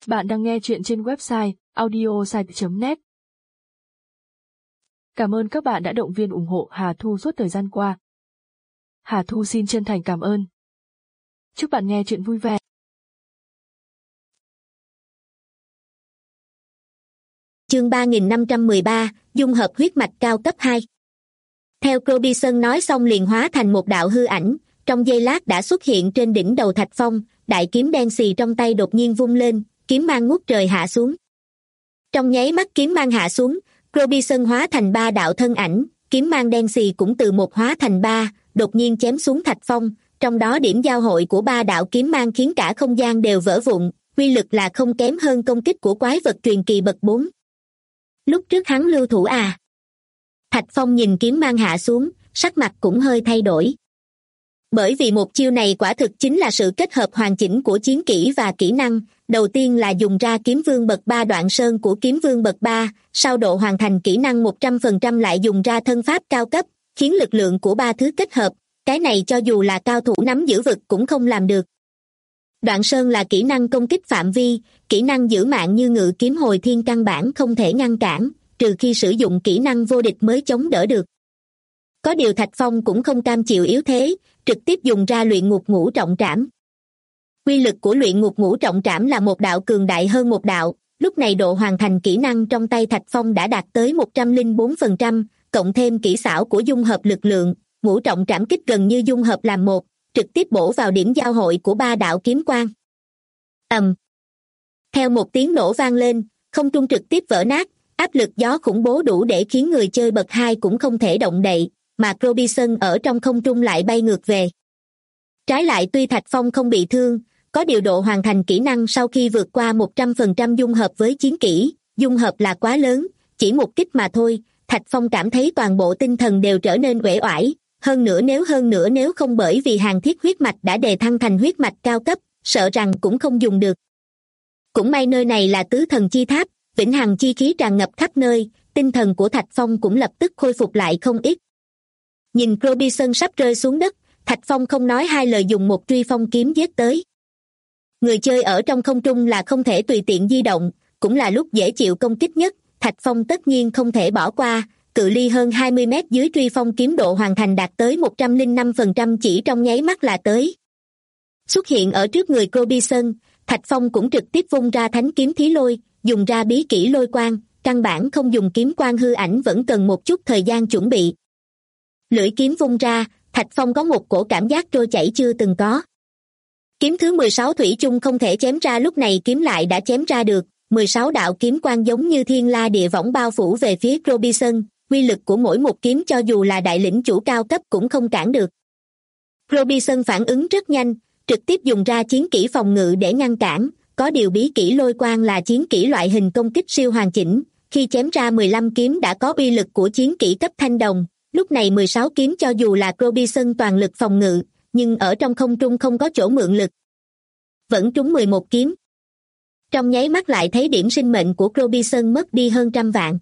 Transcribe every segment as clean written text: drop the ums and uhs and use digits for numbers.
Bạn đang nghe chuyện trên website audiosite.net. Cảm ơn các bạn đã động viên ủng hộ Hà Thu suốt thời gian qua. Hà Thu xin chân thành cảm ơn. Chúc bạn nghe chuyện vui vẻ. Chương 3513, dung hợp huyết mạch cao cấp 2. Theo Robinson nói xong liền hóa thành một đạo hư ảnh, trong giây lát đã xuất hiện trên đỉnh đầu Thạch Phong, đại kiếm đen xì trong tay đột nhiên vung lên, kiếm mang ngút trời hạ xuống. Trong nháy mắt kiếm mang hạ xuống, Robinson hóa thành 3 đạo thân ảnh, kiếm mang đen xì cũng từ 1 hóa thành 3, đột nhiên chém xuống Thạch Phong, trong đó điểm giao hội của 3 đạo kiếm mang khiến cả không gian đều vỡ vụn, uy lực là không kém hơn công kích của quái vật truyền kỳ bậc 4. Lúc trước hắn lưu thủ à? Thạch Phong nhìn kiếm mang hạ xuống, sắc mặt cũng hơi thay đổi. Bởi vì một chiêu này quả thực chính là sự kết hợp hoàn chỉnh của chiến kỹ và kỹ năng, đầu tiên là dùng ra kiếm vương bậc 3 đoạn sơn của kiếm vương bậc 3, sau độ hoàn thành kỹ năng 100% lại dùng ra thân pháp cao cấp, khiến lực lượng của 3 thứ kết hợp, cái này cho dù là cao thủ nắm giữ vực cũng không làm được. Đoạn sơn là kỹ năng công kích phạm vi, kỹ năng giữ mạng như ngự kiếm hồi thiên căn bản không thể ngăn cản, trừ khi sử dụng kỹ năng vô địch mới chống đỡ được. Có điều Thạch Phong cũng không cam chịu yếu thế, trực tiếp dùng ra luyện ngục ngũ trọng trảm. Quy lực của luyện ngục ngũ trọng trảm là một đạo cường đại hơn một đạo, lúc này độ hoàn thành kỹ năng trong tay Thạch Phong đã đạt tới 104%, cộng thêm kỹ xảo của dung hợp lực lượng, ngũ trọng trảm kích gần như dung hợp làm một, trực tiếp bổ vào điểm giao hội của 3 đạo kiếm quang. Theo một tiếng nổ vang lên, không trung trực tiếp vỡ nát, áp lực gió khủng bố đủ để khiến người chơi bậc 2 cũng không thể động đậy, mà Robinson ở trong không trung lại bay ngược về. Trái lại tuy Thạch Phong không bị thương, có điều độ hoàn thành kỹ năng sau khi vượt qua 100% dung hợp với chiến kỹ, dung hợp là quá lớn, chỉ một kích mà thôi, Thạch Phong cảm thấy toàn bộ tinh thần đều trở nên uể oải, hơn nữa nếu không bởi vì hàng thiết huyết mạch đã đề thăng thành huyết mạch cao cấp, sợ rằng cũng không dùng được. Cũng may nơi này là tứ thần chi tháp, vĩnh hằng chi khí tràn ngập khắp nơi, tinh thần của Thạch Phong cũng lập tức khôi phục lại không ít. Nhìn Robinson sắp rơi xuống đất, Thạch Phong không nói hai lời dùng một truy phong kiếm giết tới. Người chơi ở trong không trung là không thể tùy tiện di động, cũng là lúc dễ chịu công kích nhất, Thạch Phong tất nhiên không thể bỏ qua, cự ly hơn 20 mét dưới truy phong kiếm độ hoàn thành đạt tới 105% chỉ trong nháy mắt là tới. Xuất hiện ở trước người Robinson, Thạch Phong cũng trực tiếp vung ra thánh kiếm thí lôi, dùng ra bí kỹ lôi quang, căn bản không dùng kiếm quang hư ảnh vẫn cần một chút thời gian chuẩn bị. Lưỡi kiếm vung ra, Thạch Phong có một cổ cảm giác trôi chảy chưa từng có. Kiếm thứ 16 thủy chung không thể chém ra, lúc này kiếm lại đã chém ra được, 16 đạo kiếm quang giống như thiên la địa võng bao phủ về phía Robinson, quy lực của mỗi một kiếm cho dù là đại lĩnh chủ cao cấp cũng không cản được. Robinson phản ứng rất nhanh, trực tiếp dùng ra chiến kỹ phòng ngự để ngăn cản, có điều bí kỹ lôi quang là chiến kỹ loại hình công kích siêu hoàn chỉnh, khi chém ra 15 kiếm đã có uy lực của chiến kỹ cấp thanh đồng, lúc này 16 kiếm cho dù là Robinson toàn lực phòng ngự, nhưng ở trong không trung không có chỗ mượn lực. Vẫn trúng 11 kiếm. Trong nháy mắt lại thấy điểm sinh mệnh của Robinson mất đi hơn 100 vạn.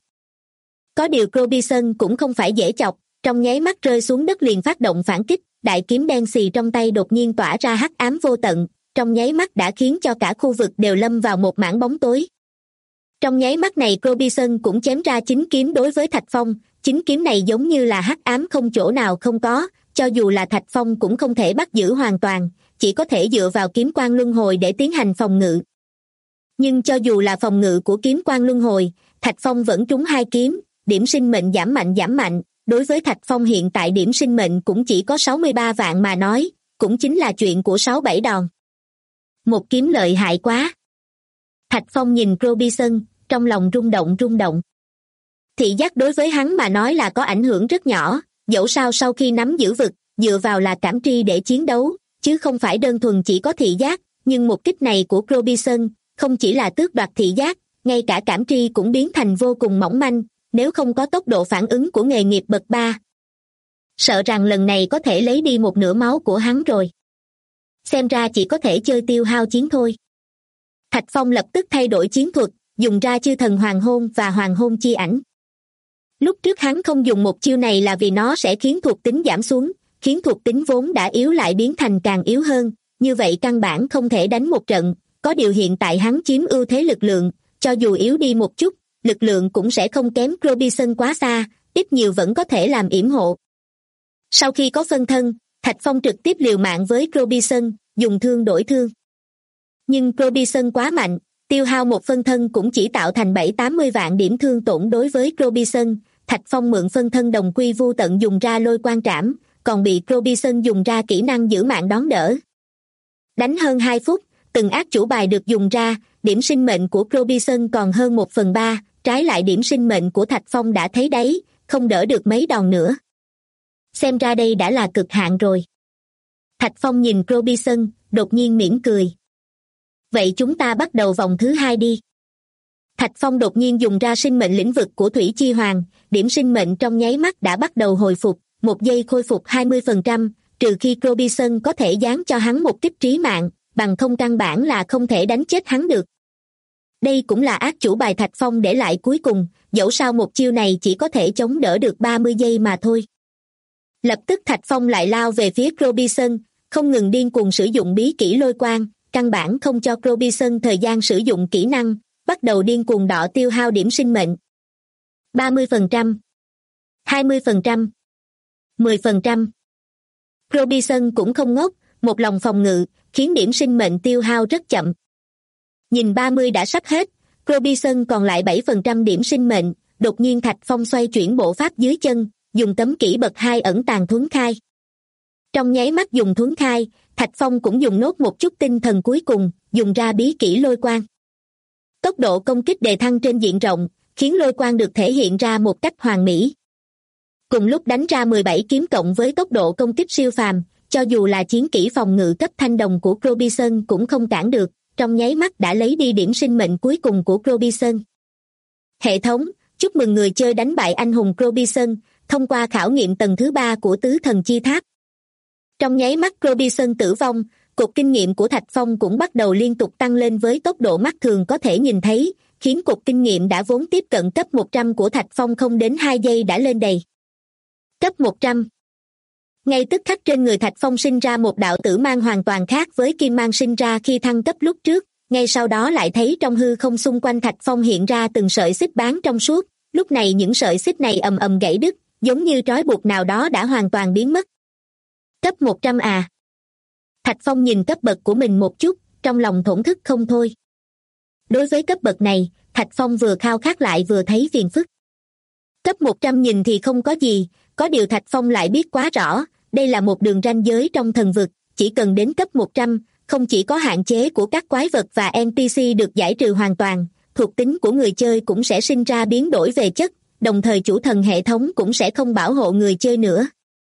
Có điều Robinson cũng không phải dễ chọc, trong nháy mắt rơi xuống đất liền phát động phản kích, đại kiếm đen xì trong tay đột nhiên tỏa ra hắc ám vô tận, trong nháy mắt đã khiến cho cả khu vực đều lâm vào một mảng bóng tối. Trong nháy mắt này Robinson cũng chém ra 9 kiếm đối với Thạch Phong, 9 kiếm này giống như là hắc ám không chỗ nào không có, cho dù là Thạch Phong cũng không thể bắt giữ hoàn toàn, chỉ có thể dựa vào kiếm quang luân hồi để tiến hành phòng ngự. Nhưng cho dù là phòng ngự của kiếm quang luân hồi, Thạch Phong vẫn trúng 2 kiếm, điểm sinh mệnh giảm mạnh, đối với Thạch Phong hiện tại điểm sinh mệnh cũng chỉ có 63 vạn mà nói, cũng chính là chuyện của 6-7 đòn. Một kiếm lợi hại quá. Thạch Phong nhìn Robinson, trong lòng rung động. Thị giác đối với hắn mà nói là có ảnh hưởng rất nhỏ, dẫu sao sau khi nắm giữ vực, dựa vào là cảm tri để chiến đấu, chứ không phải đơn thuần chỉ có thị giác, nhưng một kích này của Robinson, không chỉ là tước đoạt thị giác, ngay cả cảm tri cũng biến thành vô cùng mỏng manh, nếu không có tốc độ phản ứng của nghề nghiệp bậc 3. Sợ rằng lần này có thể lấy đi một nửa máu của hắn rồi. Xem ra chỉ có thể chơi tiêu hao chiến thôi. Thạch Phong lập tức thay đổi chiến thuật, dùng ra chư thần hoàng hôn và hoàng hôn chi ảnh. Lúc trước hắn không dùng một chiêu này là vì nó sẽ khiến thuộc tính giảm xuống, khiến thuộc tính vốn đã yếu lại biến thành càng yếu hơn, như vậy căn bản không thể đánh một trận, có điều hiện tại hắn chiếm ưu thế lực lượng, cho dù yếu đi một chút, lực lượng cũng sẽ không kém Robinson quá xa, ít nhiều vẫn có thể làm yểm hộ. Sau khi có phân thân, Thạch Phong trực tiếp liều mạng với Robinson, dùng thương đổi thương. Nhưng Robinson quá mạnh, tiêu hao một phân thân cũng chỉ tạo thành 7-80 vạn điểm thương tổn đối với Robinson. Thạch Phong mượn phân thân đồng quy vu tận dùng ra lôi quan trảm, còn bị Robinson dùng ra kỹ năng giữ mạng đón đỡ. Đánh hơn 2 phút, từng ác chủ bài được dùng ra, điểm sinh mệnh của Robinson còn hơn 1/3, trái lại điểm sinh mệnh của Thạch Phong đã thấy đáy, không đỡ được mấy đòn nữa. Xem ra đây đã là cực hạn rồi. Thạch Phong nhìn Robinson, đột nhiên mỉm cười. Vậy chúng ta bắt đầu vòng thứ 2 đi. Thạch Phong đột nhiên dùng ra sinh mệnh lĩnh vực của Thủy Chi Hoàng, điểm sinh mệnh trong nháy mắt đã bắt đầu hồi phục, 1 giây khôi phục 20%, trừ khi Robinson có thể giáng cho hắn một kích trí mạng, bằng không căn bản là không thể đánh chết hắn được. Đây cũng là ác chủ bài Thạch Phong để lại cuối cùng, dẫu sao một chiêu này chỉ có thể chống đỡ được 30 giây mà thôi. Lập tức Thạch Phong lại lao về phía Robinson, không ngừng điên cuồng sử dụng bí kỹ lôi quang, căn bản không cho Robinson thời gian sử dụng kỹ năng, bắt đầu điên cuồng đọ tiêu hao điểm sinh mệnh. 30%, 20%, 10%. Robinson cũng không ngốc, một lòng phòng ngự, khiến điểm sinh mệnh tiêu hao rất chậm. Nhìn 30 đã sắp hết, Robinson còn lại 7% điểm sinh mệnh, đột nhiên Thạch Phong xoay chuyển bộ pháp dưới chân, dùng tấm kỹ bậc 2 ẩn tàng thuấn khai. Trong nháy mắt dùng thuấn khai, Thạch Phong cũng dùng nốt một chút tinh thần cuối cùng, dùng ra bí kỹ lôi quang. Tốc độ công kích đề thăng trên diện rộng, khiến lôi quang được thể hiện ra một cách hoàn mỹ. Cùng lúc đánh ra 17 kiếm cộng với tốc độ công kích siêu phàm, cho dù là chiến kỹ phòng ngự cấp thanh đồng của Robinson cũng không cản được, trong nháy mắt đã lấy đi điểm sinh mệnh cuối cùng của Robinson. Hệ thống, chúc mừng người chơi đánh bại anh hùng Robinson, thông qua khảo nghiệm tầng thứ 3 của tứ thần chi tháp. Trong nháy mắt Robinson tử vong, cột kinh nghiệm của Thạch Phong cũng bắt đầu liên tục tăng lên với tốc độ mắt thường có thể nhìn thấy, khiến cột kinh nghiệm đã vốn tiếp cận cấp 100 của Thạch Phong không đến 2 giây đã lên đầy. Cấp 100. Ngay tức khắc trên người Thạch Phong sinh ra một đạo tử mang hoàn toàn khác với kim mang sinh ra khi thăng cấp lúc trước, ngay sau đó lại thấy trong hư không xung quanh Thạch Phong hiện ra từng sợi xích bán trong suốt, lúc này những sợi xích này ầm ầm gãy đứt, giống như trói buộc nào đó đã hoàn toàn biến mất. Cấp 100 à? Thạch Phong nhìn cấp bậc của mình một chút, trong lòng thổn thức không thôi. Đối với cấp bậc này, Thạch Phong vừa khao khát lại vừa thấy phiền phức. Cấp 100 nhìn thì không có gì, có điều Thạch Phong lại biết quá rõ, đây là một đường ranh giới trong thần vực, chỉ cần đến cấp 100, không chỉ có hạn chế của các quái vật và NPC được giải trừ hoàn toàn, thuộc tính của người chơi cũng sẽ sinh ra biến đổi về chất, đồng thời chủ thần hệ thống cũng sẽ không bảo hộ người chơi nữa.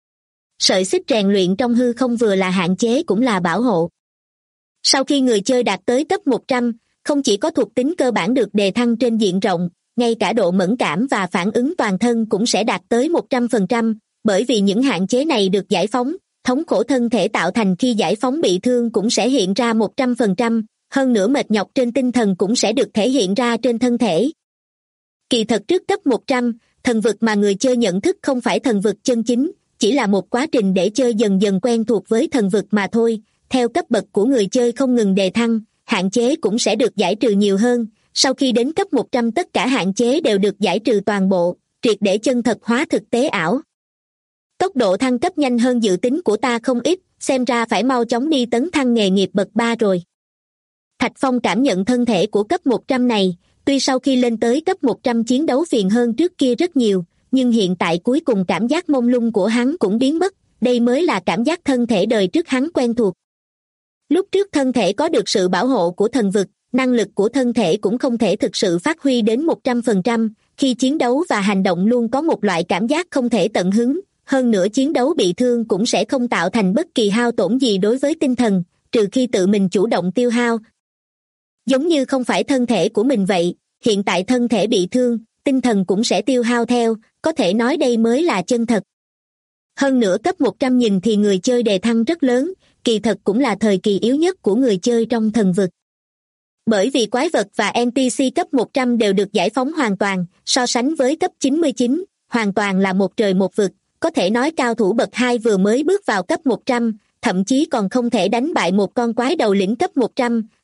Sợi xích rèn luyện trong hư không vừa là hạn chế cũng là bảo hộ. Sau khi người chơi đạt tới cấp 100, không chỉ có thuộc tính cơ bản được đề thăng trên diện rộng, ngay cả độ mẫn cảm và phản ứng toàn thân cũng sẽ đạt tới 100%, bởi vì những hạn chế này được giải phóng, thống khổ thân thể tạo thành khi giải phóng bị thương cũng sẽ hiện ra 100%, hơn nữa mệt nhọc trên tinh thần cũng sẽ được thể hiện ra trên thân thể. Kỳ thật trước cấp 100, thần vực mà người chơi nhận thức không phải thần vực chân chính, chỉ là một quá trình để chơi dần dần quen thuộc với thần vực mà thôi. Theo cấp bậc của người chơi không ngừng đề thăng, hạn chế cũng sẽ được giải trừ nhiều hơn, sau khi đến cấp 100 tất cả hạn chế đều được giải trừ toàn bộ, triệt để chân thật hóa thực tế ảo. Tốc độ thăng cấp nhanh hơn dự tính của ta không ít, xem ra phải mau chóng đi tấn thăng nghề nghiệp bậc 3 rồi. Thạch Phong cảm nhận thân thể của cấp 100 này, tuy sau khi lên tới cấp 100 chiến đấu phiền hơn trước kia rất nhiều, nhưng hiện tại cuối cùng cảm giác mông lung của hắn cũng biến mất, đây mới là cảm giác thân thể đời trước hắn quen thuộc. Lúc trước thân thể có được sự bảo hộ của thần vực, năng lực của thân thể cũng không thể thực sự phát huy đến 100%, khi chiến đấu và hành động luôn có một loại cảm giác không thể tận hứng, hơn nữa chiến đấu bị thương cũng sẽ không tạo thành bất kỳ hao tổn gì đối với tinh thần, trừ khi tự mình chủ động tiêu hao. Giống như không phải thân thể của mình vậy, hiện tại thân thể bị thương, tinh thần cũng sẽ tiêu hao theo, có thể nói đây mới là chân thật. Hơn nữa cấp 100 nhìn thì người chơi đề thăng rất lớn, kỳ thật cũng là thời kỳ yếu nhất của người chơi trong thần vực. Bởi vì quái vật và NPC cấp 100 đều được giải phóng hoàn toàn, so sánh với cấp 99, hoàn toàn là một trời một vực, có thể nói cao thủ bậc 2 vừa mới bước vào cấp 100, thậm chí còn không thể đánh bại một con quái đầu lĩnh cấp 100,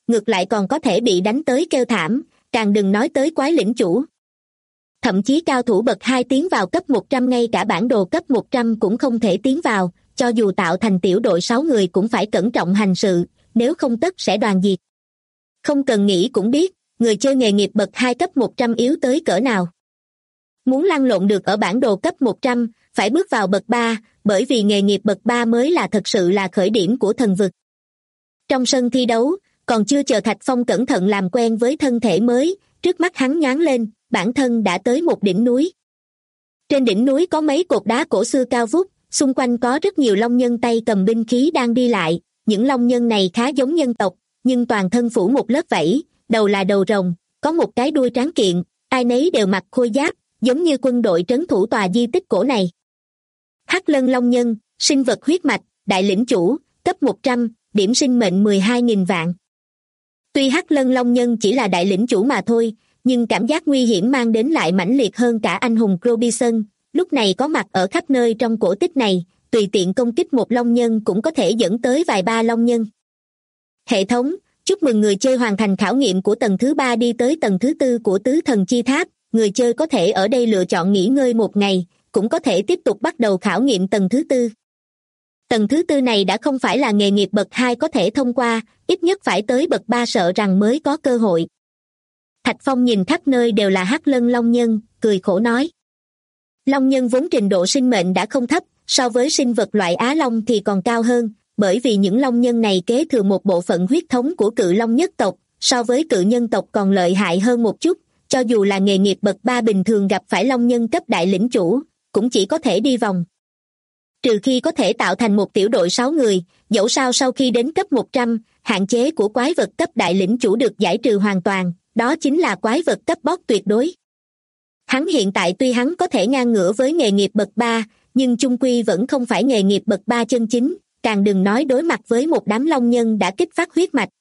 ngược lại còn có thể bị đánh tới kêu thảm, càng đừng nói tới quái lĩnh chủ. Thậm chí cao thủ bậc 2 tiến vào cấp 100 ngay cả bản đồ cấp 100 cũng không thể tiến vào, cho dù tạo thành tiểu đội 6 người cũng phải cẩn trọng hành sự, nếu không tất sẽ đoàn diệt. Không cần nghĩ cũng biết, người chơi nghề nghiệp bậc 2 cấp 100 yếu tới cỡ nào. Muốn lăn lộn được ở bản đồ cấp 100, phải bước vào bậc 3, bởi vì nghề nghiệp bậc 3 mới là thật sự là khởi điểm của thần vực. Trong sân thi đấu, còn chưa chờ Thạch Phong cẩn thận làm quen với thân thể mới, trước mắt hắn nhoáng lên, bản thân đã tới một đỉnh núi. Trên đỉnh núi có mấy cột đá cổ xưa cao vút, xung quanh có rất nhiều long nhân tay cầm binh khí đang đi lại, những long nhân này khá giống nhân tộc, nhưng toàn thân phủ một lớp vảy, đầu là đầu rồng, có một cái đuôi tráng kiện, ai nấy đều mặc khôi giáp, giống như quân đội trấn thủ tòa di tích cổ này. Hắc Lân Long Nhân, sinh vật huyết mạch, đại lĩnh chủ, cấp 100, điểm sinh mệnh 12.000 vạn. Tuy Hắc Lân Long Nhân chỉ là đại lĩnh chủ mà thôi, nhưng cảm giác nguy hiểm mang đến lại mãnh liệt hơn cả anh hùng Robinson, lúc này có mặt ở khắp nơi trong cổ tích này, tùy tiện công kích một long nhân cũng có thể dẫn tới vài ba long nhân. Hệ thống, chúc mừng người chơi hoàn thành khảo nghiệm của tầng thứ 3 đi tới tầng thứ 4 của tứ thần chi tháp, người chơi có thể ở đây lựa chọn nghỉ ngơi một ngày, cũng có thể tiếp tục bắt đầu khảo nghiệm tầng thứ 4. Tầng thứ 4 này đã không phải là nghề nghiệp bậc 2 có thể thông qua, ít nhất phải tới bậc 3 sợ rằng mới có cơ hội. Thạch Phong nhìn khắp nơi đều là Hắc Lân Long Nhân, cười khổ nói. Long Nhân vốn trình độ sinh mệnh đã không thấp, so với sinh vật loại Á Long thì còn cao hơn, bởi vì những Long Nhân này kế thừa một bộ phận huyết thống của cự Long nhất tộc, so với cự nhân tộc còn lợi hại hơn một chút, cho dù là nghề nghiệp bậc 3 bình thường gặp phải Long Nhân cấp đại lĩnh chủ, cũng chỉ có thể đi vòng. Trừ khi có thể tạo thành một tiểu đội 6 người, dẫu sao sau khi đến cấp 100, hạn chế của quái vật cấp đại lĩnh chủ được giải trừ hoàn toàn, đó chính là quái vật cấp boss tuyệt đối. Hắn hiện tại tuy hắn có thể ngang ngửa với nghề nghiệp bậc 3, nhưng chung quy vẫn không phải nghề nghiệp bậc 3 chân chính, càng đừng nói đối mặt với một đám long nhân đã kích phát huyết mạch.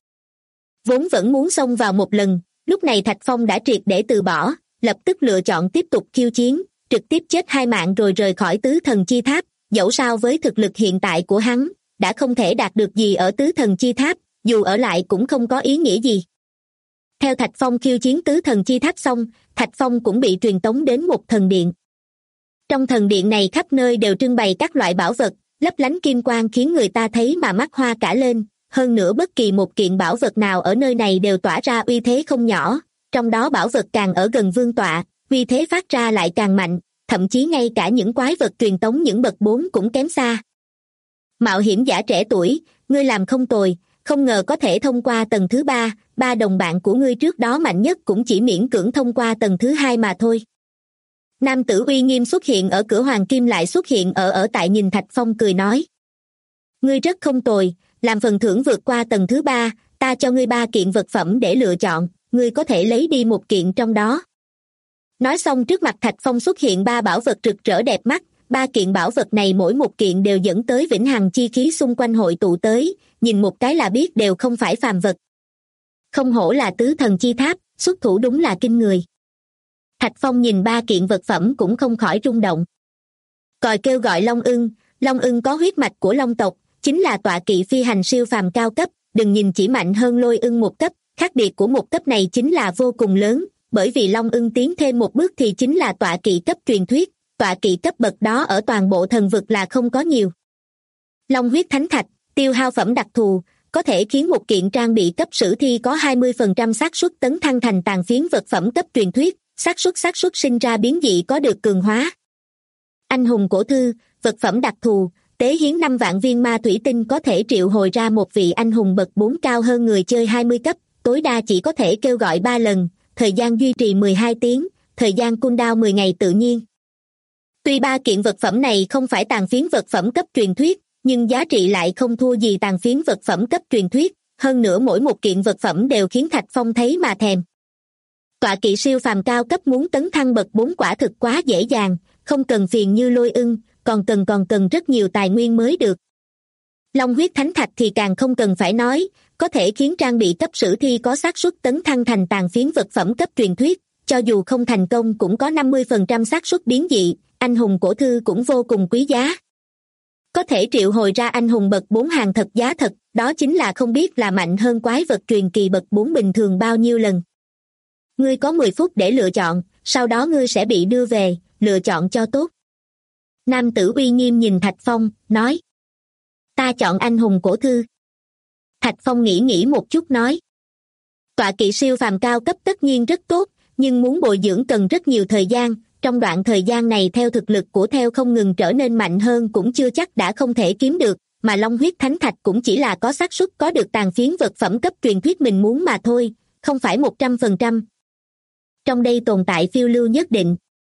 Vốn vẫn muốn xông vào một lần, lúc này Thạch Phong đã triệt để từ bỏ, lập tức lựa chọn tiếp tục khiêu chiến, trực tiếp chết 2 mạng rồi rời khỏi tứ thần chi tháp, dẫu sao với thực lực hiện tại của hắn, đã không thể đạt được gì ở tứ thần chi tháp, dù ở lại cũng không có ý nghĩa gì. Theo Thạch Phong khiêu chiến tứ thần chi tháp xong, Thạch Phong cũng bị truyền tống đến một thần điện. Trong thần điện này khắp nơi đều trưng bày các loại bảo vật, lấp lánh kim quang khiến người ta thấy mà mắt hoa cả lên, hơn nữa bất kỳ một kiện bảo vật nào ở nơi này đều tỏa ra uy thế không nhỏ, trong đó bảo vật càng ở gần vương tọa, uy thế phát ra lại càng mạnh, thậm chí ngay cả những quái vật truyền tống những bậc 4 cũng kém xa. Mạo hiểm giả trẻ tuổi, ngươi làm không tồi, không ngờ có thể thông qua tầng thứ 3, 3 đồng bạn của ngươi trước đó mạnh nhất cũng chỉ miễn cưỡng thông qua tầng thứ 2 mà thôi. Nam tử uy nghiêm xuất hiện ở cửa hoàng kim lại xuất hiện ở tại nhìn Thạch Phong cười nói. Ngươi rất không tồi, làm phần thưởng vượt qua tầng thứ 3, ta cho ngươi 3 kiện vật phẩm để lựa chọn, ngươi có thể lấy đi một kiện trong đó. Nói xong trước mặt Thạch Phong xuất hiện 3 bảo vật rực rỡ đẹp mắt, 3 kiện bảo vật này mỗi một kiện đều dẫn tới vĩnh hằng chi khí xung quanh hội tụ tới, nhìn một cái là biết đều không phải phàm vật. Không hổ là tứ thần chi tháp, xuất thủ đúng là kinh người. Thạch Phong nhìn 3 kiện vật phẩm cũng không khỏi rung động. Còi kêu gọi Long ưng có huyết mạch của Long tộc, chính là tọa kỵ phi hành siêu phàm cao cấp, đừng nhìn chỉ mạnh hơn Lôi ưng một cấp, khác biệt của một cấp này chính là vô cùng lớn, bởi vì Long ưng tiến thêm một bước thì chính là tọa kỵ cấp truyền thuyết, tọa kỵ cấp bậc đó ở toàn bộ thần vực là không có nhiều. Long huyết thánh thạch, tiêu hao phẩm đặc thù, có thể khiến một kiện trang bị cấp sử thi có 20% xác suất tấn thăng thành tàn phiến vật phẩm cấp truyền thuyết, xác suất sinh ra biến dị có được cường hóa. Anh hùng cổ thư, vật phẩm đặc thù, tế hiến 5 vạn viên ma thủy tinh có thể triệu hồi ra một vị anh hùng bậc 4 cao hơn người chơi 20 cấp, tối đa chỉ có thể kêu gọi 3 lần, thời gian duy trì 12 tiếng, thời gian cooldown 10 ngày tự nhiên. Tuy 3 kiện vật phẩm này không phải tàn phiến vật phẩm cấp truyền thuyết, nhưng giá trị lại không thua gì tàn phiến vật phẩm cấp truyền thuyết, hơn nữa mỗi một kiện vật phẩm đều khiến Thạch Phong thấy mà thèm. Tọa kỵ siêu phàm cao cấp muốn tấn thăng bậc 4 quả thực quá dễ dàng, không cần phiền như Lôi ưng, còn cần rất nhiều tài nguyên mới được. Long huyết thánh thạch thì càng không cần phải nói, có thể khiến trang bị cấp sử thi có xác suất tấn thăng thành tàn phiến vật phẩm cấp truyền thuyết, cho dù không thành công cũng có 50% xác suất biến dị, anh hùng cổ thư cũng vô cùng quý giá. Có thể triệu hồi ra anh hùng bậc 4 hàng thật giá thật, đó chính là không biết là mạnh hơn quái vật truyền kỳ bậc 4 bình thường bao nhiêu lần. Ngươi có 10 phút để lựa chọn, sau đó ngươi sẽ bị đưa về, lựa chọn cho tốt. Nam tử uy nghiêm nhìn Thạch Phong, nói. Ta chọn anh hùng cổ thư. Thạch Phong nghĩ một chút nói. Tọa kỵ siêu phàm cao cấp tất nhiên rất tốt, nhưng muốn bồi dưỡng cần rất nhiều thời gian, trong đoạn thời gian này theo thực lực của theo không ngừng trở nên mạnh hơn cũng chưa chắc đã không thể kiếm được, mà Long huyết thánh thạch cũng chỉ là có xác suất có được tàn phiến vật phẩm cấp truyền thuyết mình muốn mà thôi, không phải 100%. Trong đây tồn tại phiêu lưu nhất định.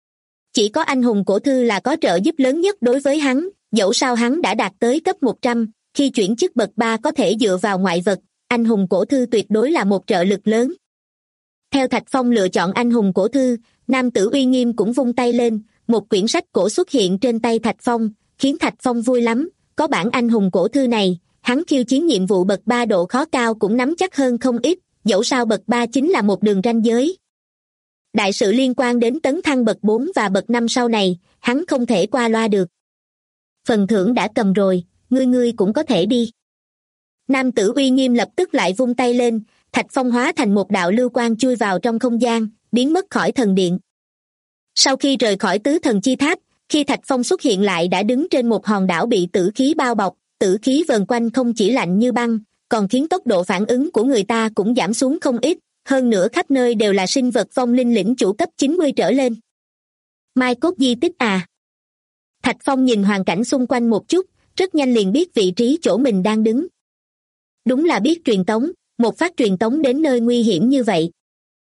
Chỉ có anh hùng cổ thư là có trợ giúp lớn nhất đối với hắn, dẫu sao hắn đã đạt tới cấp 100, khi chuyển chức bậc 3 có thể dựa vào ngoại vật, anh hùng cổ thư tuyệt đối là một trợ lực lớn. Theo Thạch Phong lựa chọn anh hùng cổ thư, nam tử uy nghiêm cũng vung tay lên, một quyển sách cổ xuất hiện trên tay Thạch Phong, khiến Thạch Phong vui lắm, có bản anh hùng cổ thư này, hắn khiêu chiến nhiệm vụ bậc 3 độ khó cao cũng nắm chắc hơn không ít, dẫu sao bậc 3 chính là một đường ranh giới. Đại sự liên quan đến tấn thăng bậc 4 và bậc 5 sau này, hắn không thể qua loa được. Phần thưởng đã cầm rồi, ngươi cũng có thể đi. Nam tử uy nghiêm lập tức lại vung tay lên, Thạch Phong hóa thành một đạo lưu quang chui vào trong không gian, biến mất khỏi thần điện. Sau khi rời khỏi tứ thần chi tháp, khi Thạch Phong xuất hiện lại đã đứng trên một hòn đảo bị tử khí bao bọc, tử khí vờn quanh không chỉ lạnh như băng, còn khiến tốc độ phản ứng của người ta cũng giảm xuống không ít, hơn nữa khắp nơi đều là sinh vật vong linh lĩnh chủ cấp 90 trở lên. Mai cốt di tích à? Thạch Phong nhìn hoàn cảnh xung quanh một chút, rất nhanh liền biết vị trí chỗ mình đang đứng. Đúng là biết truyền tống, một phát truyền tống đến nơi nguy hiểm như vậy.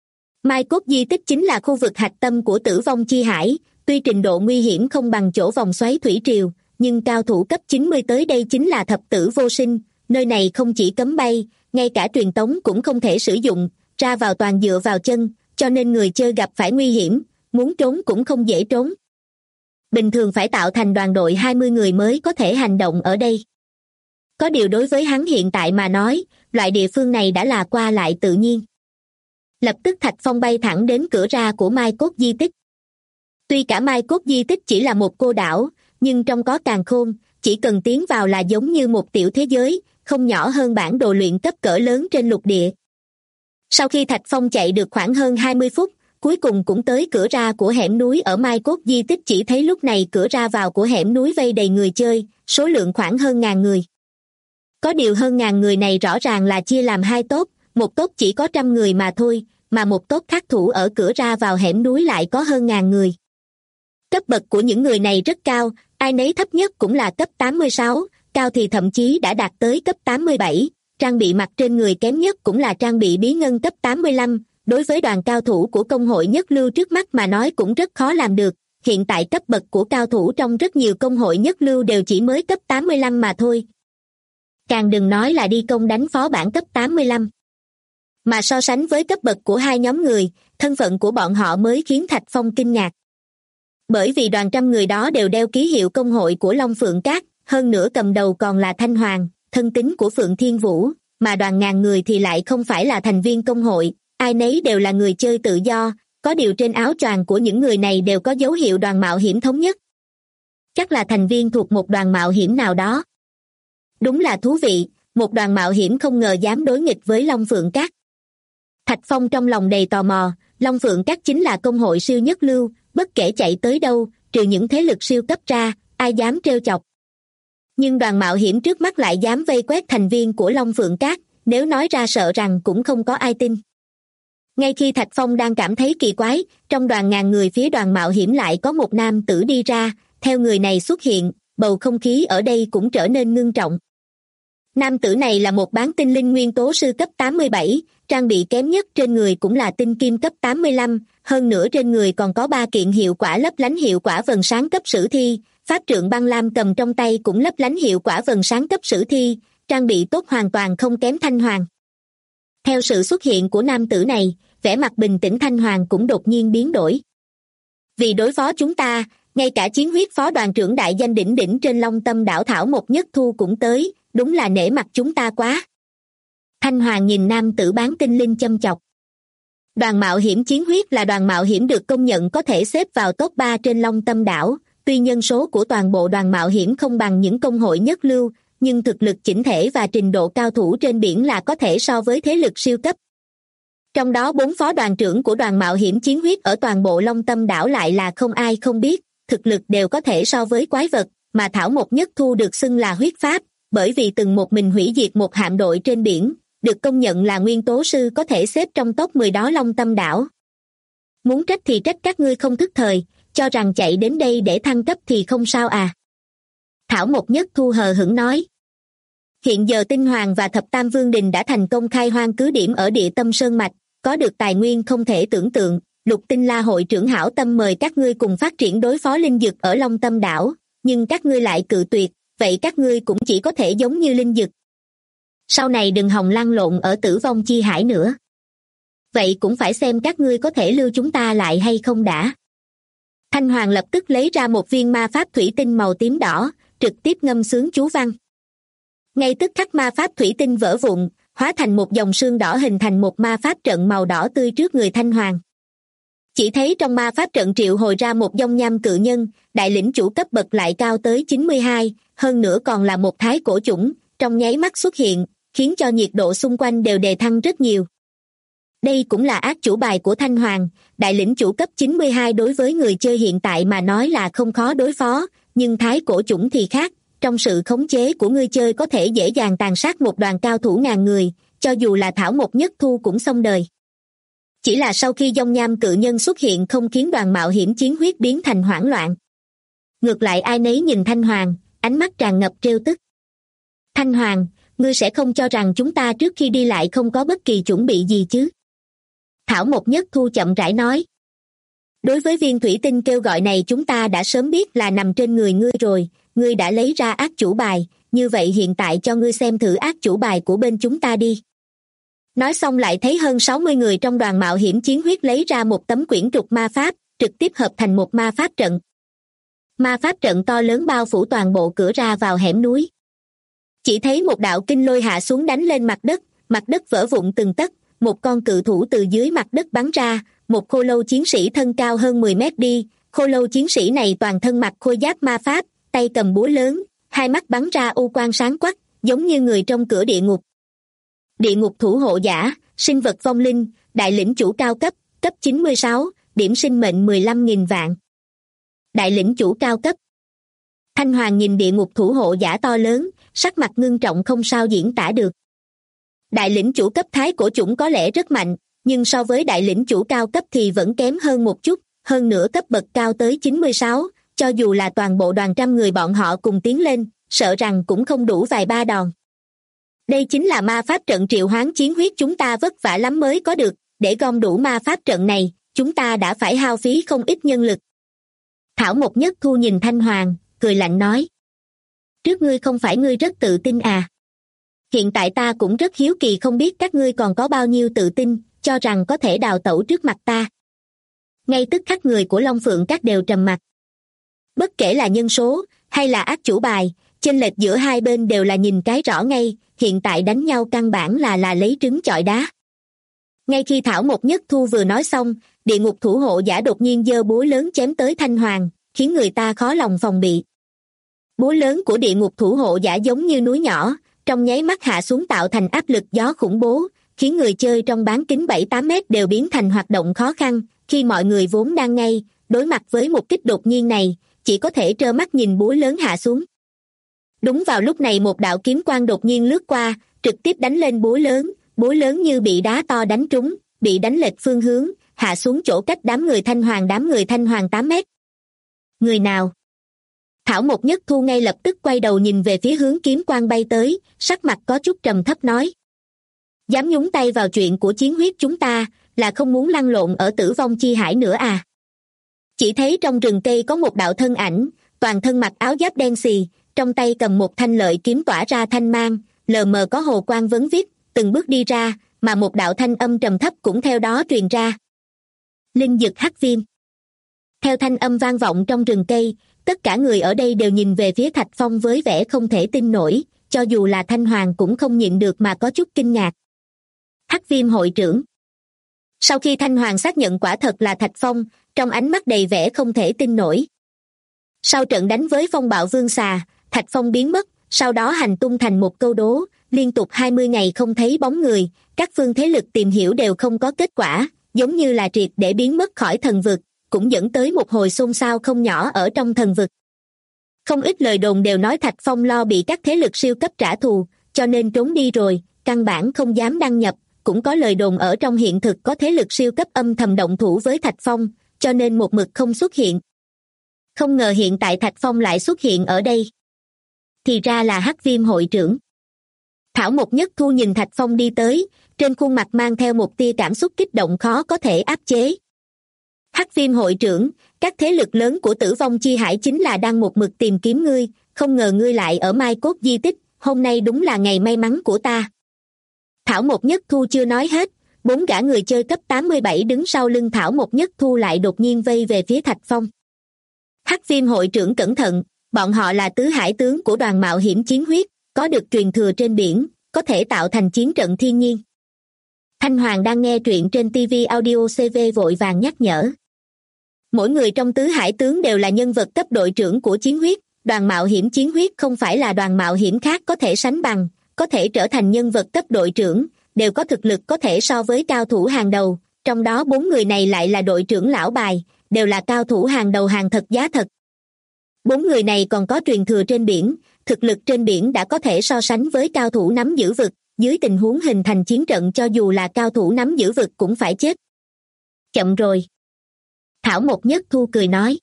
Mai cốt di tích chính là khu vực hạch tâm của tử vong chi hải, tuy trình độ nguy hiểm không bằng chỗ vòng xoáy thủy triều, nhưng cao thủ cấp 90 tới đây chính là thập tử vô sinh, nơi này không chỉ cấm bay, ngay cả truyền tống cũng không thể sử dụng, ra vào toàn dựa vào chân, cho nên người chơi gặp phải nguy hiểm, muốn trốn cũng không dễ trốn. Bình thường phải tạo thành đoàn đội 20 người mới có thể hành động ở đây. Có điều đối với hắn hiện tại mà nói, loại địa phương này đã là qua lại tự nhiên. Lập tức Thạch Phong bay thẳng đến cửa ra của Mai cốt di tích. Tuy cả Mai cốt di tích chỉ là một cô đảo, nhưng trong có càn khôn, chỉ cần tiến vào là giống như một tiểu thế giới, không nhỏ hơn bản đồ luyện cấp cỡ lớn trên lục địa. Sau khi Thạch Phong chạy được khoảng hơn 20 phút, cuối cùng cũng tới cửa ra của hẻm núi ở Mai cốt di tích, chỉ thấy lúc này cửa ra vào của hẻm núi vây đầy người chơi, số lượng khoảng hơn 1000 người. Có điều hơn 1000 người này rõ ràng là chia làm hai tốp, một tốp chỉ có 100 người mà thôi, mà một tốp khác thủ ở cửa ra vào hẻm núi lại có hơn 1000 người. Cấp bậc của những người này rất cao, ai nấy thấp nhất cũng là cấp 86, cao thì thậm chí đã đạt tới cấp 87, trang bị mặc trên người kém nhất cũng là trang bị bí ngân cấp 85, đối với đoàn cao thủ của công hội nhất lưu trước mắt mà nói cũng rất khó làm được, hiện tại cấp bậc của cao thủ trong rất nhiều công hội nhất lưu đều chỉ mới cấp 85 mà thôi. Càng đừng nói là đi công đánh phó bản cấp 85. Mà so sánh với cấp bậc của hai nhóm người, thân phận của bọn họ mới khiến Thạch Phong kinh ngạc. Bởi vì đoàn 100 người đó đều đeo ký hiệu công hội của Long Phượng Các, hơn nữa cầm đầu còn là Thanh Hoàng, thân tín của Phượng Thiên Vũ, mà đoàn 1000 người thì lại không phải là thành viên công hội, ai nấy đều là người chơi tự do, có điều trên áo choàng của những người này đều có dấu hiệu đoàn mạo hiểm thống nhất. Chắc là thành viên thuộc một đoàn mạo hiểm nào đó. Đúng là thú vị, một đoàn mạo hiểm không ngờ dám đối nghịch với Long Phượng Các. Thạch Phong trong lòng đầy tò mò, Long Phượng Các chính là công hội siêu nhất lưu, bất kể chạy tới đâu, trừ những thế lực siêu cấp ra, ai dám trêu chọc. Nhưng đoàn mạo hiểm trước mắt lại dám vây quét thành viên của Long Phượng Các, nếu nói ra sợ rằng cũng không có ai tin. Ngay khi Thạch Phong đang cảm thấy kỳ quái, trong đoàn 1000 người phía đoàn mạo hiểm lại có một nam tử đi ra, theo người này xuất hiện, bầu không khí ở đây cũng trở nên ngưng trọng. Nam tử này là một bán tinh linh nguyên tố sư cấp 87, trang bị kém nhất trên người cũng là tinh kim cấp 85, hơn nữa trên người còn có 3 kiện hiệu quả lấp lánh hiệu quả vầng sáng cấp sử thi, pháp trượng băng lam cầm trong tay cũng lấp lánh hiệu quả vầng sáng cấp sử thi, trang bị tốt hoàn toàn không kém Thanh Hoàng. Theo sự xuất hiện của nam tử này, vẻ mặt bình tĩnh Thanh Hoàng cũng đột nhiên biến đổi. Vì đối phó chúng ta, ngay cả chiến huyết phó đoàn trưởng đại danh đỉnh đỉnh trên Long Tâm đảo Thảo Một Nhất Thu cũng tới, đúng là nể mặt chúng ta quá. Thanh Hoàng nhìn nam tử bán tinh linh châm chọc. Đoàn mạo hiểm chiến huyết là đoàn mạo hiểm được công nhận có thể xếp vào top 3 trên Long Tâm đảo, Tuy nhân số của toàn bộ đoàn mạo hiểm không bằng những công hội nhất lưu, nhưng thực lực chỉnh thể và trình độ cao thủ trên biển là có thể so với thế lực siêu cấp. Trong đó 4 phó đoàn trưởng của đoàn mạo hiểm chiến huyết ở toàn bộ Long Tâm đảo lại là không ai không biết, thực lực đều có thể so với quái vật, mà Thảo Mộc Nhất Thu được xưng là huyết pháp, bởi vì từng một mình hủy diệt một hạm đội trên biển, được công nhận là nguyên tố sư có thể xếp trong top 10 đó Long Tâm đảo. Muốn trách thì trách các ngươi không thức thời, cho rằng chạy đến đây để thăng cấp thì không sao à. Thảo Mộc Nhất Thu hờ hững nói. Hiện giờ Tinh Hoàng và Thập Tam Vương Đình đã thành công khai hoang cứ điểm ở địa tâm Sơn Mạch, có được tài nguyên không thể tưởng tượng. Lục Tinh La hội trưởng hảo tâm mời các ngươi cùng phát triển đối phó linh dực ở Long Tâm đảo, nhưng các ngươi lại cự tuyệt, vậy các ngươi cũng chỉ có thể giống như linh dực. Sau này đừng hòng lăn lộn ở Tử Vong Chi Hải nữa. Vậy cũng phải xem các ngươi có thể lưu chúng ta lại hay không đã. Thanh Hoàng lập tức lấy ra một viên ma pháp thủy tinh màu tím đỏ, trực tiếp ngâm xướng chú văn. Ngay tức khắc ma pháp thủy tinh vỡ vụn, hóa thành một dòng sương đỏ hình thành một ma pháp trận màu đỏ tươi trước người Thanh Hoàng. Chỉ thấy trong ma pháp trận triệu hồi ra một dông nham cự nhân, đại lĩnh chủ cấp bậc lại cao tới 92, hơn nữa còn là một thái cổ chủng, trong nháy mắt xuất hiện, khiến cho nhiệt độ xung quanh đều đề thăng rất nhiều. Đây cũng là ác chủ bài của Thanh Hoàng, đại lĩnh chủ cấp 92 đối với người chơi hiện tại mà nói là không khó đối phó, nhưng thái cổ chủng thì khác, trong sự khống chế của người chơi có thể dễ dàng tàn sát một đoàn cao thủ ngàn người, cho dù là Thảo Mộc Nhất Thu cũng xong đời. Chỉ là sau khi dông nham cự nhân xuất hiện không khiến đoàn mạo hiểm chiến huyết biến thành hoảng loạn. Ngược lại ai nấy nhìn Thanh Hoàng, ánh mắt tràn ngập trêu tức. Thanh Hoàng, ngươi sẽ không cho rằng chúng ta trước khi đi lại không có bất kỳ chuẩn bị gì chứ? Thảo Mộc Nhất Thu chậm rãi nói. Đối với viên thủy tinh kêu gọi này chúng ta đã sớm biết là nằm trên người ngươi rồi, ngươi đã lấy ra ác chủ bài, như vậy hiện tại cho ngươi xem thử ác chủ bài của bên chúng ta đi. Nói xong lại thấy hơn 60 người trong đoàn mạo hiểm chiến huyết lấy ra một tấm quyển trục ma pháp, trực tiếp hợp thành một ma pháp trận. Ma pháp trận to lớn bao phủ toàn bộ cửa ra vào hẻm núi. Chỉ thấy một đạo kinh lôi hạ xuống đánh lên mặt đất vỡ vụn từng tấc, một con cự thủ từ dưới mặt đất bắn ra, một khô lâu chiến sĩ thân cao hơn 10 mét đi, khô lâu chiến sĩ này toàn thân mặc khôi giáp ma pháp, tay cầm búa lớn, hai mắt bắn ra u quang sáng quắc, giống như người trong cửa địa ngục. Địa ngục thủ hộ giả, sinh vật vong linh, đại lĩnh chủ cao cấp, cấp 96, điểm sinh mệnh 15.000 vạn. Đại lĩnh chủ cao cấp. Thanh Hoàng nhìn địa ngục thủ hộ giả to lớn, sắc mặt ngưng trọng không sao diễn tả được. Đại lĩnh chủ cấp thái cổ chủng có lẽ rất mạnh, nhưng so với đại lĩnh chủ cao cấp thì vẫn kém hơn một chút, hơn nữa cấp bậc cao tới 96, cho dù là toàn bộ đoàn trăm người bọn họ cùng tiến lên, sợ rằng cũng không đủ vài ba đòn. Đây chính là ma pháp trận triệu hoán chiến huyết chúng ta vất vả lắm mới có được, để gom đủ ma pháp trận này, chúng ta đã phải hao phí không ít nhân lực. Thảo Mộc Nhất Thu nhìn Thanh Hoàng, cười lạnh nói. Trước ngươi không phải ngươi rất tự tin à? Hiện tại ta cũng rất hiếu kỳ không biết các ngươi còn có bao nhiêu tự tin, cho rằng có thể đào tẩu trước mặt ta. Ngay tức khắc người của Long Phượng Các đều trầm mặc. Bất kể là nhân số, hay là ác chủ bài, chênh lệch giữa hai bên đều là nhìn cái rõ ngay, hiện tại đánh nhau căn bản là lấy trứng chọi đá. Ngay khi Thảo Mộc Nhất Thu vừa nói xong, địa ngục thủ hộ giả đột nhiên giơ búa lớn chém tới Thanh Hoàng, khiến người ta khó lòng phòng bị. Búa lớn của địa ngục thủ hộ giả giống như núi nhỏ, trong nháy mắt hạ xuống tạo thành áp lực gió khủng bố, khiến người chơi trong bán kính 7-8 mét đều biến thành hoạt động khó khăn, khi mọi người vốn đang ngay, đối mặt với một kích đột nhiên này, chỉ có thể trơ mắt nhìn búa lớn hạ xuống. Đúng vào lúc này một đạo kiếm quang đột nhiên lướt qua, trực tiếp đánh lên búa lớn như bị đá to đánh trúng, bị đánh lệch phương hướng, hạ xuống chỗ cách đám người Thanh Hoàng 8 mét. Người nào? Thảo Mộc Nhất Thu ngay lập tức quay đầu nhìn về phía hướng kiếm quang bay tới, sắc mặt có chút trầm thấp nói. Dám nhúng tay vào chuyện của chiến huyết chúng ta, là không muốn lăn lộn ở Tử Vong Chi Hải nữa à? Chỉ thấy trong rừng cây có một đạo thân ảnh, toàn thân mặc áo giáp đen xì, trong tay cầm một thanh lợi kiếm tỏa ra thanh mang, lờ mờ có hồ quang vấn vít, từng bước đi ra, mà một đạo thanh âm trầm thấp cũng theo đó truyền ra. Linh dực hắc viêm. Theo thanh âm vang vọng trong rừng cây, tất cả người ở đây đều nhìn về phía Thạch Phong với vẻ không thể tin nổi, cho dù là Thanh Hoàng cũng không nhịn được mà có chút kinh ngạc. Hắc viêm hội trưởng. Sau khi Thanh Hoàng xác nhận quả thật là Thạch Phong, trong ánh mắt đầy vẻ không thể tin nổi. Sau trận đánh với phong bạo vương xà, Thạch Phong biến mất, sau đó hành tung thành một câu đố, liên tục 20 ngày không thấy bóng người, các phương thế lực tìm hiểu đều không có kết quả, giống như là triệt để biến mất khỏi thần vực, cũng dẫn tới một hồi xôn xao không nhỏ ở trong thần vực. Không ít lời đồn đều nói Thạch Phong lo bị các thế lực siêu cấp trả thù, cho nên trốn đi rồi, căn bản không dám đăng nhập, cũng có lời đồn ở trong hiện thực có thế lực siêu cấp âm thầm động thủ với Thạch Phong, cho nên một mực không xuất hiện. Không ngờ hiện tại Thạch Phong lại xuất hiện ở đây. Thì ra là Hắc Viêm hội trưởng. Thảo Mộc Nhất Thu nhìn Thạch Phong đi tới, trên khuôn mặt mang theo một tia cảm xúc kích động khó có thể áp chế. Hắc Viêm hội trưởng, các thế lực lớn của Tử Vong Chi Hải chính là đang một mực tìm kiếm ngươi, không ngờ ngươi lại ở Mai Cốt di tích, hôm nay đúng là ngày may mắn của ta. Thảo Mộc Nhất Thu chưa nói hết, 4 gã người chơi cấp 87 đứng sau lưng Thảo Mộc Nhất Thu lại đột nhiên vây về phía Thạch Phong. Hắc Viêm hội trưởng cẩn thận, bọn họ là tứ hải tướng của đoàn mạo hiểm chiến huyết, có được truyền thừa trên biển, có thể tạo thành chiến trận thiên nhiên. Thanh Hoàng đang nghe truyện trên TV Audio CV vội vàng nhắc nhở. Mỗi người trong tứ hải tướng đều là nhân vật cấp đội trưởng của chiến huyết, đoàn mạo hiểm chiến huyết không phải là đoàn mạo hiểm khác có thể sánh bằng, có thể trở thành nhân vật cấp đội trưởng, đều có thực lực có thể so với cao thủ hàng đầu, trong đó 4 người này lại là đội trưởng lão bài, đều là cao thủ hàng đầu hàng thật giá thật. 4 người này còn có truyền thừa trên biển, thực lực trên biển đã có thể so sánh với cao thủ nắm giữ vực, dưới tình huống hình thành chiến trận cho dù là cao thủ nắm giữ vực cũng phải chết. Chậm rồi. Thảo Mộc Nhất Thu cười nói.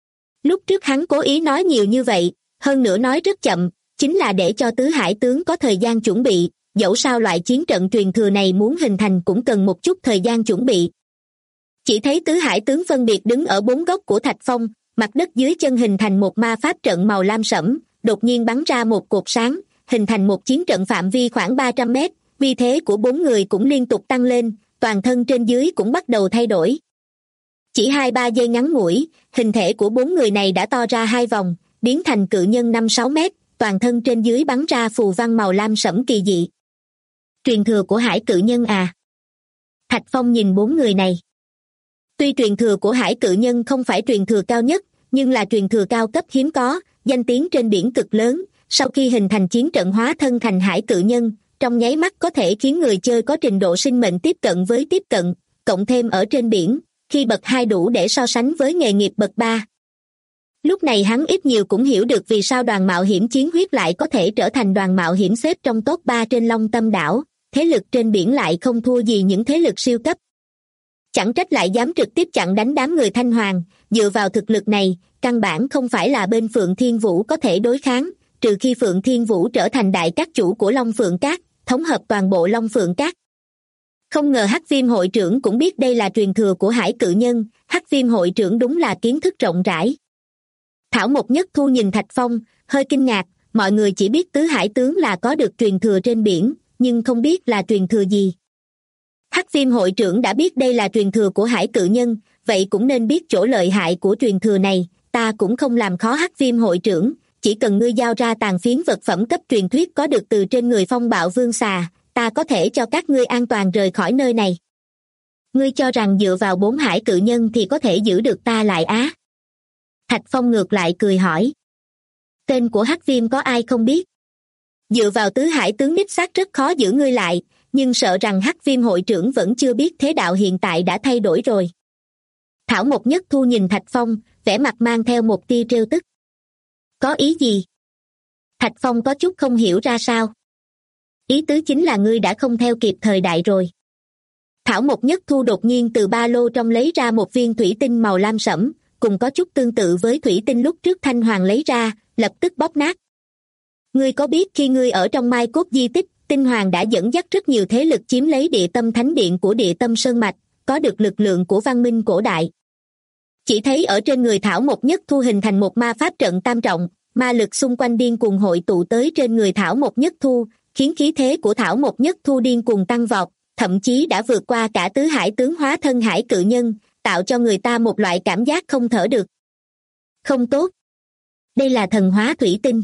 Lúc trước hắn cố ý nói nhiều như vậy, hơn nữa nói rất chậm, chính là để cho tứ hải tướng có thời gian chuẩn bị, dẫu sao loại chiến trận truyền thừa này muốn hình thành cũng cần một chút thời gian chuẩn bị. Chỉ thấy tứ hải tướng phân biệt đứng ở 4 góc của Thạch Phong, mặt đất dưới chân hình thành một ma pháp trận màu lam sẫm, đột nhiên bắn ra một cột sáng, hình thành một chiến trận phạm vi khoảng 300 mét, uy thế của 4 người cũng liên tục tăng lên, toàn thân trên dưới cũng bắt đầu thay đổi. Chỉ 2-3 giây ngắn ngủi, hình thể của 4 người này đã to ra 2 vòng, biến thành cự nhân 5-6 mét, toàn thân trên dưới bắn ra phù văn màu lam sẫm kỳ dị. Truyền thừa của hải cự nhân à? Thạch Phong nhìn 4 người này. Tuy truyền thừa của hải cự nhân không phải truyền thừa cao nhất, nhưng là truyền thừa cao cấp hiếm có, danh tiếng trên biển cực lớn, sau khi hình thành chiến trận hóa thân thành hải cự nhân, trong nháy mắt có thể khiến người chơi có trình độ sinh mệnh tiếp cận với tiếp cận, cộng thêm ở trên biển, khi bậc 2 đủ để so sánh với nghề nghiệp bậc 3. Lúc này hắn ít nhiều cũng hiểu được vì sao đoàn mạo hiểm chiến huyết lại có thể trở thành đoàn mạo hiểm xếp trong top 3 trên Long Tâm đảo, thế lực trên biển lại không thua gì những thế lực siêu cấp. Chẳng trách lại dám trực tiếp chặn đánh đám người Thanh Hoàng, dựa vào thực lực này, căn bản không phải là bên Phượng Thiên Vũ có thể đối kháng, trừ khi Phượng Thiên Vũ trở thành đại các chủ của Long Phượng Các, thống hợp toàn bộ Long Phượng Các. Không ngờ Hắc Viêm hội trưởng cũng biết đây là truyền thừa của hải cự nhân, Hắc Viêm hội trưởng đúng là kiến thức rộng rãi. Thảo Mộc Nhất Thu nhìn Thạch Phong, hơi kinh ngạc, mọi người chỉ biết tứ hải tướng là có được truyền thừa trên biển, nhưng không biết là truyền thừa gì. Hắc Viêm hội trưởng đã biết đây là truyền thừa của hải cự nhân, vậy cũng nên biết chỗ lợi hại của truyền thừa này, ta cũng không làm khó Hắc Viêm hội trưởng, chỉ cần ngươi giao ra tàn phiến vật phẩm cấp truyền thuyết có được từ trên người phong bạo vương xà, ta có thể cho các ngươi an toàn rời khỏi nơi này. Ngươi cho rằng dựa vào 4 hải cự nhân thì có thể giữ được ta lại á? Thạch Phong ngược lại cười hỏi. Tên của Hắc Viêm có ai không biết? Dựa vào tứ hải tướng đích xác rất khó giữ ngươi lại, nhưng sợ rằng Hắc Viêm hội trưởng vẫn chưa biết thế đạo hiện tại đã thay đổi rồi. Thảo Mộc Nhất Thu nhìn Thạch Phong, vẻ mặt mang theo một tia trêu tức. Có ý gì? Thạch Phong có chút không hiểu ra sao. Ý tứ chính là ngươi đã không theo kịp thời đại rồi. Thảo Mộc Nhất Thu đột nhiên từ ba lô trong lấy ra một viên thủy tinh màu lam sẫm, cùng có chút tương tự với thủy tinh lúc trước Thanh Hoàng lấy ra, lập tức bóp nát. Ngươi có biết khi ngươi ở trong Mai Cốt di tích, Tinh Hoàng đã dẫn dắt rất nhiều thế lực chiếm lấy địa tâm thánh điện của địa tâm sơn mạch, có được lực lượng của văn minh cổ đại. Chỉ thấy ở trên người Thảo Mộc Nhất Thu hình thành một ma pháp trận tam trọng, ma lực xung quanh điên cuồng hội tụ tới trên người Thảo Mộc Nhất Thu, khiến khí thế của Thảo Mộc Nhất Thu điên cuồng tăng vọt, thậm chí đã vượt qua cả tứ hải tướng hóa thân hải cự nhân, tạo cho người ta một loại cảm giác không thở được. Không tốt. Đây là thần hóa thủy tinh.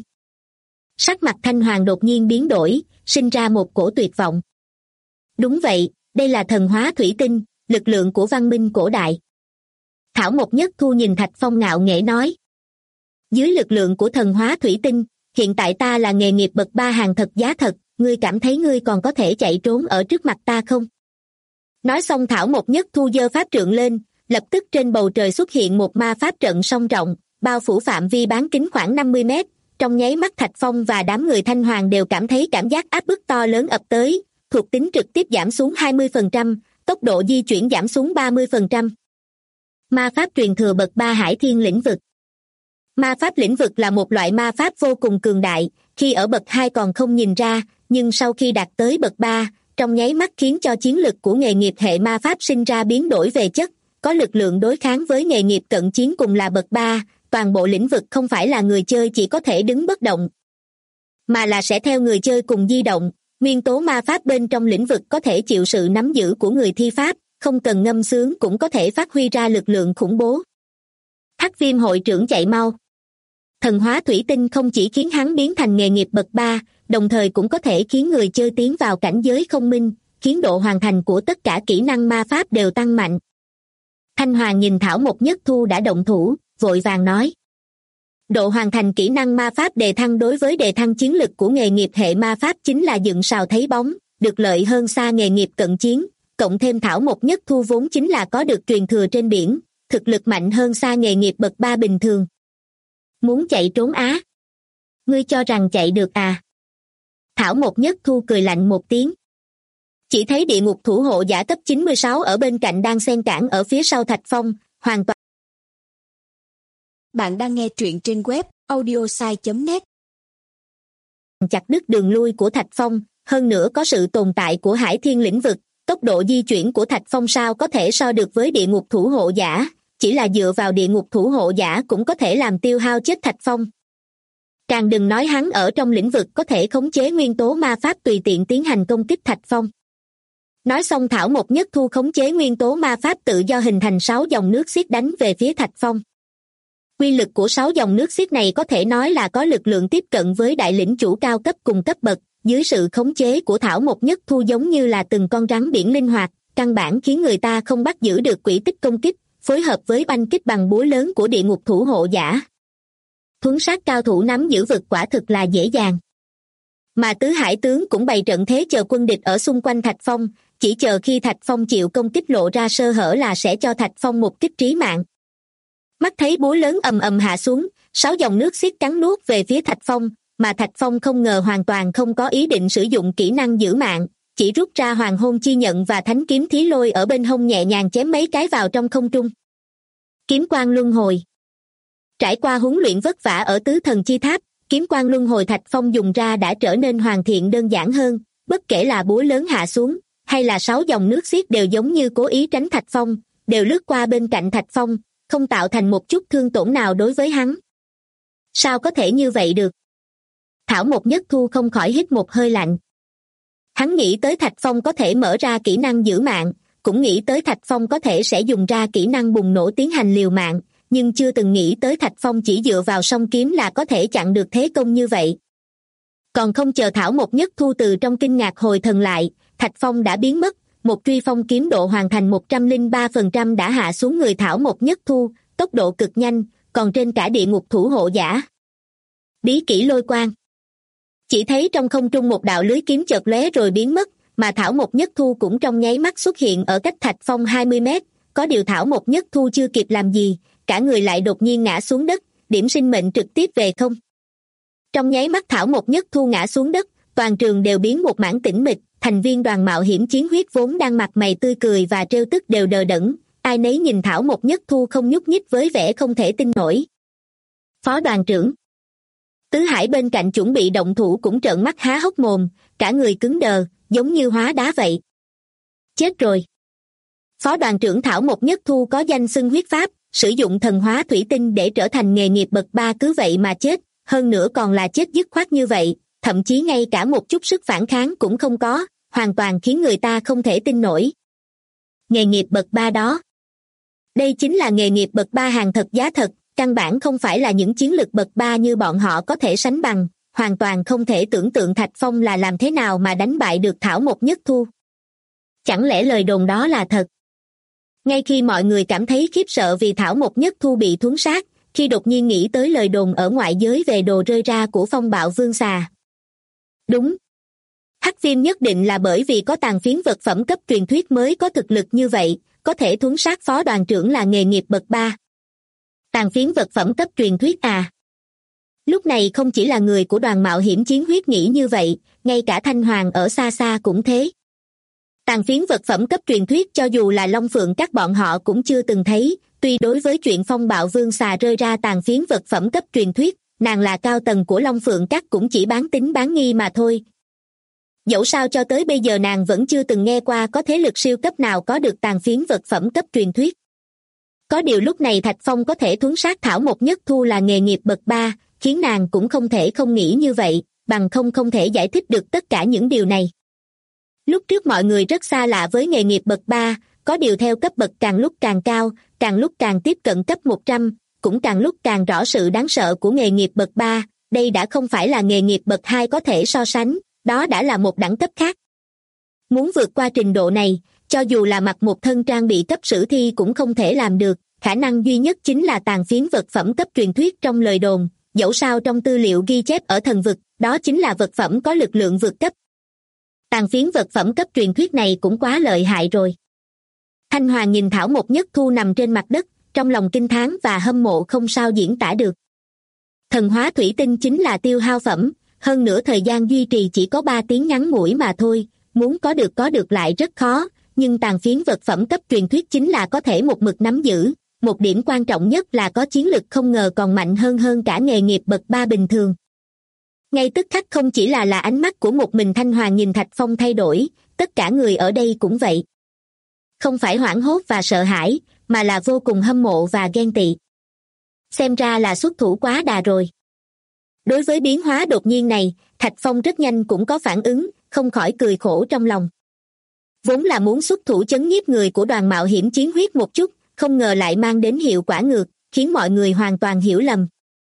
Sắc mặt Thanh Hoàng đột nhiên biến đổi, sinh ra một cổ tuyệt vọng. Đúng vậy, đây là thần hóa thủy tinh, lực lượng của văn minh cổ đại. Thảo Mộc Nhất Thu nhìn Thạch Phong ngạo nghễ nói. Dưới lực lượng của thần hóa thủy tinh, hiện tại ta là nghề nghiệp bậc 3 hàng thật giá thật, ngươi cảm thấy ngươi còn có thể chạy trốn ở trước mặt ta không? Nói xong Thảo Mộc Nhất Thu giơ pháp trượng lên, lập tức trên bầu trời xuất hiện một ma pháp trận song rộng, bao phủ phạm vi bán kính khoảng 50 mét. Trong nháy mắt Thạch Phong và đám người Thanh Hoàng đều cảm thấy cảm giác áp bức to lớn ập tới, thuộc tính trực tiếp giảm xuống 20%, tốc độ di chuyển giảm xuống 30%. Ma pháp truyền thừa bậc 3 Hải Thiên lĩnh vực. Ma pháp lĩnh vực là một loại ma pháp vô cùng cường đại, khi ở bậc 2 còn không nhìn ra, nhưng sau khi đạt tới bậc 3, trong nháy mắt khiến cho chiến lực của nghề nghiệp hệ ma pháp sinh ra biến đổi về chất, có lực lượng đối kháng với nghề nghiệp cận chiến cùng là bậc 3, toàn bộ lĩnh vực không phải là người chơi chỉ có thể đứng bất động, mà là sẽ theo người chơi cùng di động. Nguyên tố ma pháp bên trong lĩnh vực có thể chịu sự nắm giữ của người thi pháp, không cần ngâm xướng cũng có thể phát huy ra lực lượng khủng bố. Hắc Viêm hội trưởng chạy mau. Thần hóa thủy tinh không chỉ khiến hắn biến thành nghề nghiệp bậc 3, đồng thời cũng có thể khiến người chơi tiến vào cảnh giới không minh, khiến độ hoàn thành của tất cả kỹ năng ma pháp đều tăng mạnh. Thanh Hoàng nhìn Thảo Mộc Nhất Thu đã động thủ, vội vàng nói. Độ hoàn thành kỹ năng ma pháp đề thăng đối với đề thăng chiến lực của nghề nghiệp hệ ma pháp chính là dựng sào thấy bóng, được lợi hơn xa nghề nghiệp cận chiến, cộng thêm Thảo Mộc Nhất Thu vốn chính là có được truyền thừa trên biển, thực lực mạnh hơn xa nghề nghiệp bậc 3 bình thường. Muốn chạy trốn á? Ngươi cho rằng chạy được à? Thảo Mộc Nhất Thu cười lạnh một tiếng. Chỉ thấy địa ngục thủ hộ giả cấp 96 ở bên cạnh đang xen cản ở phía sau Thạch Phong, hoàn toàn. Bạn đang nghe truyện trên web audiosai.net. Chặt đứt đường lui của Thạch Phong, hơn nữa có sự tồn tại của Hải Thiên lĩnh vực, tốc độ di chuyển của Thạch Phong sao có thể so được với địa ngục thủ hộ giả, chỉ là dựa vào địa ngục thủ hộ giả cũng có thể làm tiêu hao chết Thạch Phong. Càng đừng nói hắn ở trong lĩnh vực có thể khống chế nguyên tố ma pháp tùy tiện tiến hành công kích Thạch Phong. Nói xong Thảo Mộc Nhất Thu khống chế nguyên tố ma pháp tự do hình thành 6 dòng nước xiết đánh về phía Thạch Phong. Quy lực của 6 dòng nước xiết này có thể nói là có lực lượng tiếp cận với đại lĩnh chủ cao cấp cùng cấp bậc, dưới sự khống chế của Thảo Mộc Nhất Thu giống như là từng con rắn biển linh hoạt, căn bản khiến người ta không bắt giữ được quỹ tích công kích, phối hợp với banh kích bằng búa lớn của địa ngục thủ hộ giả. Thuấn sát cao thủ nắm giữ vực quả thực là dễ dàng. Mà tứ hải tướng cũng bày trận thế chờ quân địch ở xung quanh Thạch Phong, chỉ chờ khi Thạch Phong chịu công kích lộ ra sơ hở là sẽ cho Thạch Phong một kích trí mạng. Mắt thấy búa lớn ầm ầm hạ xuống, 6 dòng nước xiết cắn nuốt về phía Thạch Phong, mà Thạch Phong không ngờ hoàn toàn không có ý định sử dụng kỹ năng giữ mạng, chỉ rút ra hoàng hôn chi nhận và thánh kiếm thí lôi ở bên hông nhẹ nhàng chém mấy cái vào trong không trung. Kiếm quang luân hồi. Trải qua huấn luyện vất vả ở tứ thần chi tháp, kiếm quang luân hồi Thạch Phong dùng ra đã trở nên hoàn thiện đơn giản hơn, bất kể là búa lớn hạ xuống, hay là 6 dòng nước xiết đều giống như cố ý tránh Thạch Phong, đều lướt qua bên cạnh Thạch Phong, không tạo thành một chút thương tổn nào đối với hắn. Sao có thể như vậy được? Thảo Mộc Nhất Thu không khỏi hít một hơi lạnh. Hắn nghĩ tới Thạch Phong có thể mở ra kỹ năng giữ mạng, cũng nghĩ tới Thạch Phong có thể sẽ dùng ra kỹ năng bùng nổ tiến hành liều mạng, nhưng chưa từng nghĩ tới Thạch Phong chỉ dựa vào song kiếm là có thể chặn được thế công như vậy. Còn không chờ Thảo Mộc Nhất Thu từ trong kinh ngạc hồi thần lại, Thạch Phong đã biến mất, một truy phong kiếm độ hoàn thành 103% đã hạ xuống người Thảo Mộc Nhất Thu, tốc độ cực nhanh, còn trên cả địa ngục thủ hộ giả. Bí kỹ lôi quang. Chỉ thấy trong không trung một đạo lưới kiếm chợt lóe rồi biến mất, mà Thảo Mộc Nhất Thu cũng trong nháy mắt xuất hiện ở cách Thạch Phong 20 mét, có điều Thảo Mộc Nhất Thu chưa kịp làm gì, cả người lại đột nhiên ngã xuống đất, điểm sinh mệnh trực tiếp về không. Trong nháy mắt Thảo Mộc Nhất Thu ngã xuống đất, toàn trường đều biến một mảng tĩnh mịch, thành viên đoàn mạo hiểm chiến huyết vốn đang mặt mày tươi cười và trêu tức đều đờ đẫn, ai nấy nhìn Thảo Mộc Nhất Thu không nhúc nhích với vẻ không thể tin nổi. Phó đoàn trưởng Tứ Hải bên cạnh chuẩn bị động thủ cũng trợn mắt há hốc mồm, cả người cứng đờ, giống như hóa đá vậy. Chết rồi. Phó đoàn trưởng Thảo Mộc Nhất Thu có danh xưng huyết pháp, sử dụng thần hóa thủy tinh để trở thành nghề nghiệp bậc 3 cứ vậy mà chết, hơn nữa còn là chết dứt khoát như vậy, thậm chí ngay cả một chút sức phản kháng cũng không có, hoàn toàn khiến người ta không thể tin nổi. Nghề nghiệp bậc 3 đó. Đây chính là nghề nghiệp bậc 3 hàng thật giá thật, căn bản không phải là những chiến lực bậc 3 như bọn họ có thể sánh bằng, hoàn toàn không thể tưởng tượng Thạch Phong là làm thế nào mà đánh bại được Thảo Mộc Nhất Thu. Chẳng lẽ lời đồn đó là thật? Ngay khi mọi người cảm thấy khiếp sợ vì Thảo Mộc Nhất Thu bị thuấn sát, khi đột nhiên nghĩ tới lời đồn ở ngoại giới về đồ rơi ra của phong bạo vương xà. Đúng. Hắc Viêm nhất định là bởi vì có tàn phiến vật phẩm cấp truyền thuyết mới có thực lực như vậy, có thể thuấn sát phó đoàn trưởng là nghề nghiệp bậc 3. Tàn phiến vật phẩm cấp truyền thuyết à? Lúc này không chỉ là người của đoàn mạo hiểm chiến huyết nghĩ như vậy, ngay cả Thanh Hoàng ở xa xa cũng thế. Tàn phiến vật phẩm cấp truyền thuyết cho dù là Long Phượng các bọn họ cũng chưa từng thấy, tuy đối với chuyện phong bạo vương xà rơi ra tàn phiến vật phẩm cấp truyền thuyết, nàng là cao tầng của Long Phượng các cũng chỉ bán tín bán nghi mà thôi. Dẫu sao cho tới bây giờ nàng vẫn chưa từng nghe qua có thế lực siêu cấp nào có được tàn phiến vật phẩm cấp truyền thuyết. Có điều lúc này Thạch Phong có thể thuấn sát Thảo Mộc Nhất Thu là nghề nghiệp bậc 3, khiến nàng cũng không thể không nghĩ như vậy, bằng không thể giải thích được tất cả những điều này. Lúc trước mọi người rất xa lạ với nghề nghiệp bậc 3, có điều theo cấp bậc càng lúc càng cao, càng lúc càng tiếp cận cấp 100, cũng càng lúc càng rõ sự đáng sợ của nghề nghiệp bậc 3, đây đã không phải là nghề nghiệp bậc 2 có thể so sánh, đó đã là một đẳng cấp khác. Muốn vượt qua trình độ này, cho dù là mặc một thân trang bị cấp sử thi cũng không thể làm được, khả năng duy nhất chính là tàn phiến vật phẩm cấp truyền thuyết trong lời đồn, dẫu sao trong tư liệu ghi chép ở thần vực, đó chính là vật phẩm có lực lượng vượt cấp. Tàn phiến vật phẩm cấp truyền thuyết này cũng quá lợi hại rồi. Thanh Hoàng nhìn Thảo Mộc Nhất Thu nằm trên mặt đất, trong lòng kinh thán và hâm mộ không sao diễn tả được. Thần hóa thủy tinh chính là tiêu hao phẩm, hơn nữa thời gian duy trì chỉ có 3 tiếng ngắn ngủi mà thôi, muốn có được lại rất khó, nhưng tàn phiến vật phẩm cấp truyền thuyết chính là có thể một mực nắm giữ, một điểm quan trọng nhất là có chiến lực không ngờ còn mạnh hơn cả nghề nghiệp bậc 3 bình thường. Ngay tức khắc không chỉ là ánh mắt của một mình Thanh Hoàng nhìn Thạch Phong thay đổi, tất cả người ở đây cũng vậy. Không phải hoảng hốt và sợ hãi, mà là vô cùng hâm mộ và ghen tị. Xem ra là xuất thủ quá đà rồi. Đối với biến hóa đột nhiên này, Thạch Phong rất nhanh cũng có phản ứng, không khỏi cười khổ trong lòng. Vốn là muốn xuất thủ chấn nhiếp người của đoàn mạo hiểm chiến huyết một chút, không ngờ lại mang đến hiệu quả ngược, khiến mọi người hoàn toàn hiểu lầm.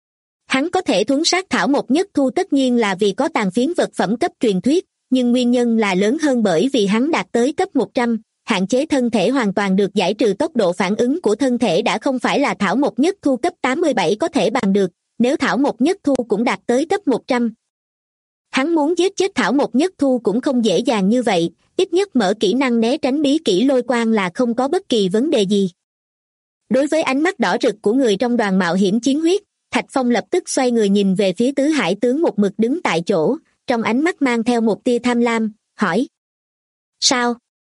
Hắn có thể thuấn sát Thảo Mộc Nhất Thu tất nhiên là vì có tàn phiến vật phẩm cấp truyền thuyết, nhưng nguyên nhân là lớn hơn bởi vì hắn đạt tới cấp 100, hạn chế thân thể hoàn toàn được giải trừ, tốc độ phản ứng của thân thể đã không phải là Thảo Mộc Nhất Thu cấp 87 có thể bằng được, nếu Thảo Mộc Nhất Thu cũng đạt tới cấp 100. Hắn muốn giết chết Thảo Mộc Nhất Thu cũng không dễ dàng như vậy, ít nhất mở kỹ năng né tránh bí kỹ lôi quang là không có bất kỳ vấn đề gì. Đối với ánh mắt đỏ rực của người trong đoàn mạo hiểm chiến huyết, Thạch Phong lập tức xoay người nhìn về phía Tứ Hải tướng một mực đứng tại chỗ, trong ánh mắt mang theo một tia tham lam, hỏi. Sao?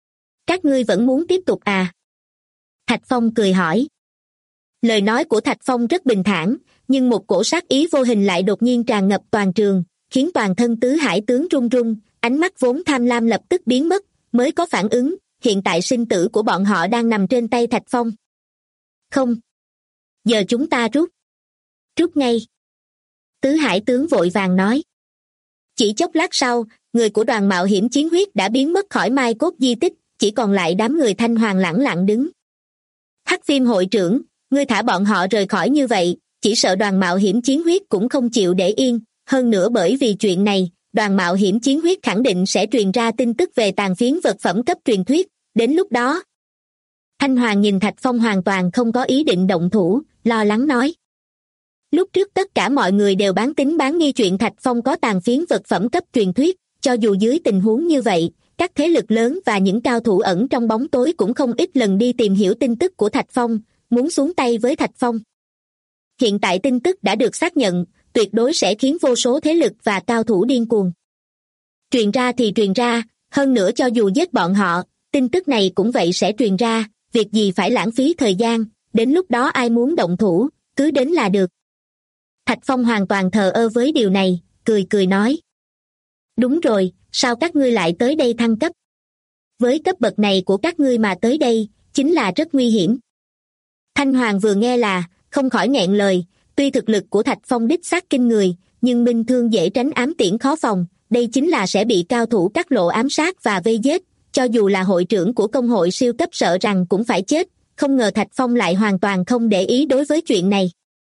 Các ngươi vẫn muốn tiếp tục à? Thạch Phong cười hỏi. Lời nói của Thạch Phong rất bình thản, nhưng một cổ sát ý vô hình lại đột nhiên tràn ngập toàn trường, khiến toàn thân Tứ Hải tướng run run, ánh mắt vốn tham lam lập tức biến mất, mới có phản ứng, hiện tại sinh tử của bọn họ đang nằm trên tay Thạch Phong. Không. Giờ chúng ta rút. Rút ngay. Tứ Hải tướng vội vàng nói. Chỉ chốc lát sau, người của đoàn mạo hiểm chiến huyết đã biến mất khỏi mai cốt di tích, chỉ còn lại đám người Thanh Hoàng lẳng lặng đứng. Hắc Viêm hội trưởng, ngươi thả bọn họ rời khỏi như vậy, chỉ sợ đoàn mạo hiểm chiến huyết cũng không chịu để yên, hơn nữa bởi vì chuyện này, đoàn mạo hiểm chiến huyết khẳng định sẽ truyền ra tin tức về tàn phiến vật phẩm cấp truyền thuyết, đến lúc đó. Thanh Hoàng nhìn Thạch Phong hoàn toàn không có ý định động thủ, lo lắng nói. Lúc trước tất cả mọi người đều bán tín bán nghi chuyện Thạch Phong có tàn phiến vật phẩm cấp truyền thuyết, cho dù dưới tình huống như vậy, các thế lực lớn và những cao thủ ẩn trong bóng tối cũng không ít lần đi tìm hiểu tin tức của Thạch Phong, muốn xuống tay với Thạch Phong. Hiện tại tin tức đã được xác nhận, tuyệt đối sẽ khiến vô số thế lực và cao thủ điên cuồng. Truyền ra thì truyền ra, hơn nữa cho dù giết bọn họ, tin tức này cũng vậy sẽ truyền ra, việc gì phải lãng phí thời gian, đến lúc đó ai muốn động thủ, cứ đến là được. Thạch Phong hoàn toàn thờ ơ với điều này, cười nói. Đúng rồi, sao các ngươi lại tới đây thăng cấp? Với cấp bậc này của các ngươi mà tới đây, chính là rất nguy hiểm. Thanh Hoàng vừa nghe là, không khỏi nghẹn lời, tuy thực lực của Thạch Phong đích xác kinh người, nhưng minh thương dễ tránh ám tiễn khó phòng, đây chính là sẽ bị cao thủ cắt lộ ám sát và vây giết, cho dù là hội trưởng của công hội siêu cấp sợ rằng cũng phải chết, không ngờ Thạch Phong lại hoàn toàn không để ý đối với chuyện này.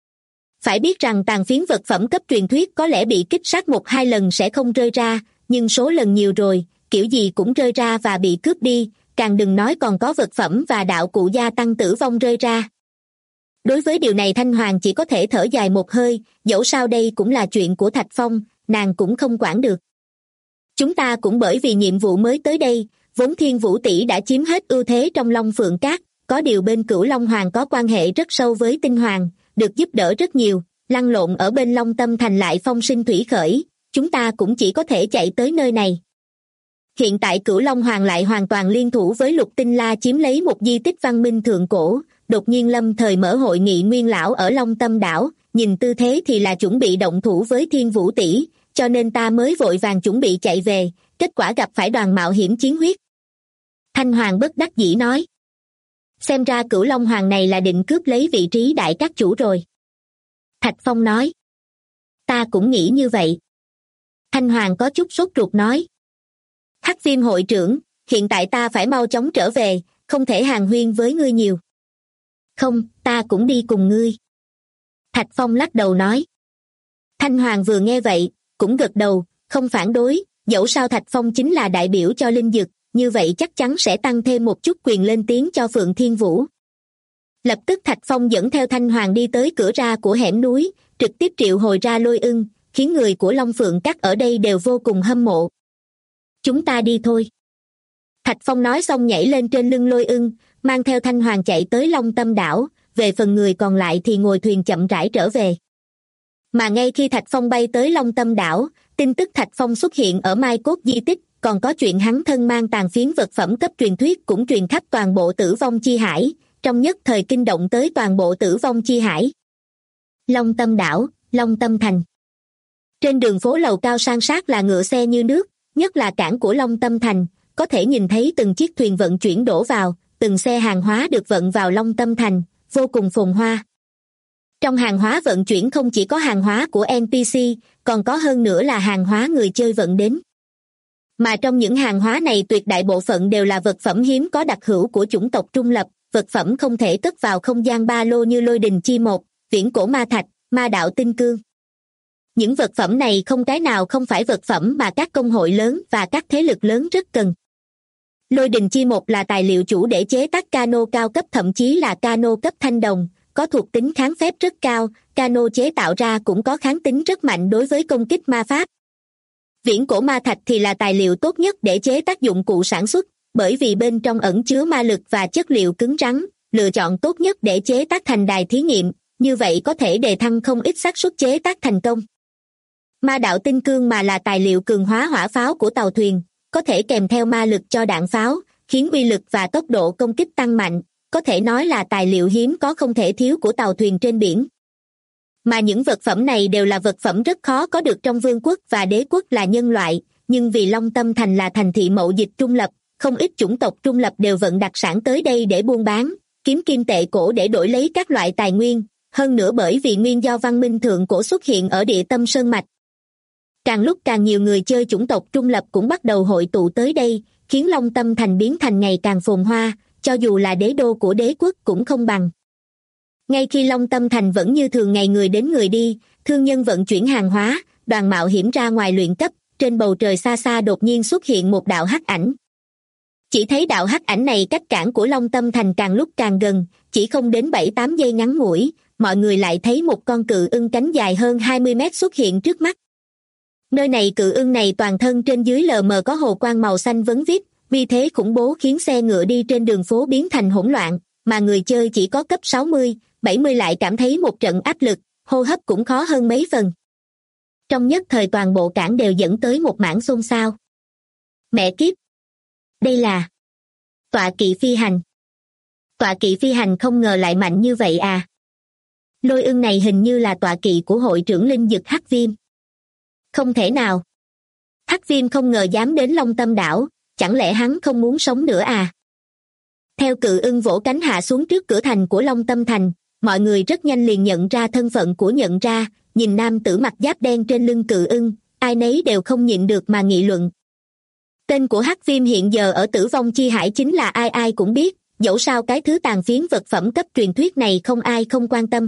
Phải biết rằng tàn phiến vật phẩm cấp truyền thuyết có lẽ bị kích sát 1-2 lần sẽ không rơi ra, nhưng số lần nhiều rồi, kiểu gì cũng rơi ra và bị cướp đi, càng đừng nói còn có vật phẩm và đạo cụ gia tăng tử vong rơi ra. Đối với điều này Thanh Hoàng chỉ có thể thở dài một hơi, dẫu sao đây cũng là chuyện của Thạch Phong, nàng cũng không quản được. Chúng ta cũng bởi vì nhiệm vụ mới tới đây, vốn Thiên Vũ tỷ đã chiếm hết ưu thế trong Long Phượng Cát, có điều bên Cửu Long Hoàng có quan hệ rất sâu với Tinh Hoàng, được giúp đỡ rất nhiều, lăn lộn ở bên Long Tâm Thành lại phong sinh thủy khởi, chúng ta cũng chỉ có thể chạy tới nơi này. Hiện tại Cửu Long Hoàng lại hoàn toàn liên thủ với Lục Tinh La chiếm lấy một di tích văn minh thượng cổ, đột nhiên lâm thời mở hội nghị nguyên lão ở Long Tâm đảo, nhìn tư thế thì là chuẩn bị động thủ với Thiên Vũ tỷ, cho nên ta mới vội vàng chuẩn bị chạy về, kết quả gặp phải đoàn mạo hiểm chiến huyết. Thanh Hoàng bất đắc dĩ nói. Xem ra Cửu Long Hoàng này là định cướp lấy vị trí đại các chủ rồi. Thạch Phong nói. Ta cũng nghĩ như vậy. Thanh Hoàng có chút sốt ruột nói. Hắc Viêm hội trưởng, hiện tại ta phải mau chóng trở về, không thể hàn huyên với ngươi nhiều. Không, ta cũng đi cùng ngươi. Thạch Phong lắc đầu nói. Thanh Hoàng vừa nghe vậy, cũng gật đầu, không phản đối, dẫu sao Thạch Phong chính là đại biểu cho linh dực, như vậy chắc chắn sẽ tăng thêm một chút quyền lên tiếng cho Phượng Thiên Vũ. Lập tức Thạch Phong dẫn theo Thanh Hoàng đi tới cửa ra của hẻm núi, trực tiếp triệu hồi ra Lôi Ưng, khiến người của Long Phượng Các ở đây đều vô cùng hâm mộ. Chúng ta đi thôi. Thạch Phong nói xong nhảy lên trên lưng Lôi Ưng, mang theo Thanh Hoàng chạy tới Long Tâm đảo, về phần người còn lại thì ngồi thuyền chậm rãi trở về. Mà ngay khi Thạch Phong bay tới Long Tâm đảo, tin tức Thạch Phong xuất hiện ở Mai Cốt di tích, còn có chuyện hắn thân mang tàn phiến vật phẩm cấp truyền thuyết cũng truyền khắp toàn bộ Tử Vong Chi Hải, trong nhất thời kinh động tới toàn bộ Tử Vong Chi Hải. Long Tâm đảo, Long Tâm thành. Trên đường phố lầu cao san sát là ngựa xe như nước, nhất là cảng của Long Tâm thành, có thể nhìn thấy từng chiếc thuyền vận chuyển đổ vào, từng xe hàng hóa được vận vào Long Tâm thành, vô cùng phồn hoa. Trong hàng hóa vận chuyển không chỉ có hàng hóa của NPC, còn có hơn nữa là hàng hóa người chơi vận đến. Mà trong những hàng hóa này tuyệt đại bộ phận đều là vật phẩm hiếm có đặc hữu của chủng tộc trung lập, vật phẩm không thể cất vào không gian ba lô như lôi đình chi một, viễn cổ ma thạch, ma đạo tinh cương. Những vật phẩm này không cái nào không phải vật phẩm mà các công hội lớn và các thế lực lớn rất cần. Lôi đình chi một là tài liệu chủ để chế tác cano cao cấp, thậm chí là cano cấp thanh đồng, có thuộc tính kháng phép rất cao, cano chế tạo ra cũng có kháng tính rất mạnh đối với công kích ma pháp. Viễn cổ ma thạch thì là tài liệu tốt nhất để chế tác dụng cụ sản xuất, bởi vì bên trong ẩn chứa ma lực và chất liệu cứng rắn, lựa chọn tốt nhất để chế tác thành đài thí nghiệm, như vậy có thể đề thăng không ít xác suất chế tác thành công. Ma đạo tinh cương mà là tài liệu cường hóa hỏa pháo của tàu thuyền, có thể kèm theo ma lực cho đạn pháo, khiến uy lực và tốc độ công kích tăng mạnh, có thể nói là tài liệu hiếm có không thể thiếu của tàu thuyền trên biển. Mà những vật phẩm này đều là vật phẩm rất khó có được trong vương quốc và đế quốc là nhân loại, nhưng vì Long Tâm thành là thành thị mậu dịch trung lập, không ít chủng tộc trung lập đều vận đặc sản tới đây để buôn bán, kiếm kim tệ cổ để đổi lấy các loại tài nguyên, hơn nữa bởi vì nguyên do văn minh thượng cổ xuất hiện ở địa tâm sơn mạch. Càng lúc càng nhiều người chơi chủng tộc trung lập cũng bắt đầu hội tụ tới đây, khiến Long Tâm thành biến thành ngày càng phồn hoa, cho dù là đế đô của đế quốc cũng không bằng. Ngay khi Long Tâm thành vẫn như thường ngày người đến người đi, thương nhân vận chuyển hàng hóa, đoàn mạo hiểm ra ngoài luyện cấp, trên bầu trời xa xa đột nhiên xuất hiện một đạo hắc ảnh. Chỉ thấy đạo hắc ảnh này cách cảng của Long Tâm thành càng lúc càng gần, chỉ không đến 7-8 giây ngắn ngủi, mọi người lại thấy một con cự ưng cánh dài hơn 20 mét xuất hiện trước mắt. Nơi này cự ưng này toàn thân trên dưới lờ mờ có hồ quang màu xanh vấn vít, vì thế khủng bố khiến xe ngựa đi trên đường phố biến thành hỗn loạn, mà người chơi chỉ có cấp 60, 70 lại cảm thấy một trận áp lực, hô hấp cũng khó hơn mấy phần. Trong nhất thời toàn bộ cảng đều dẫn tới một mảng xôn xao. Mẹ kiếp! Đây là tọa kỵ phi hành. Tọa kỵ phi hành không ngờ lại mạnh như vậy à. Lôi ưng này hình như là tọa kỵ của hội trưởng linh dực Hắc Viêm. Không thể nào. Hắc Viêm không ngờ dám đến Long Tâm đảo, chẳng lẽ hắn không muốn sống nữa à? Theo cự ưng vỗ cánh hạ xuống trước cửa thành của Long Tâm thành, mọi người rất nhanh liền nhận ra thân phận của nhận ra, nhìn nam tử mặc giáp đen trên lưng cự ưng, ai nấy đều không nhịn được mà nghị luận. Tên của Hắc Viêm hiện giờ ở Tử Vong Chi Hải chính là ai ai cũng biết, dẫu sao cái thứ tàn phiến vật phẩm cấp truyền thuyết này không ai không quan tâm.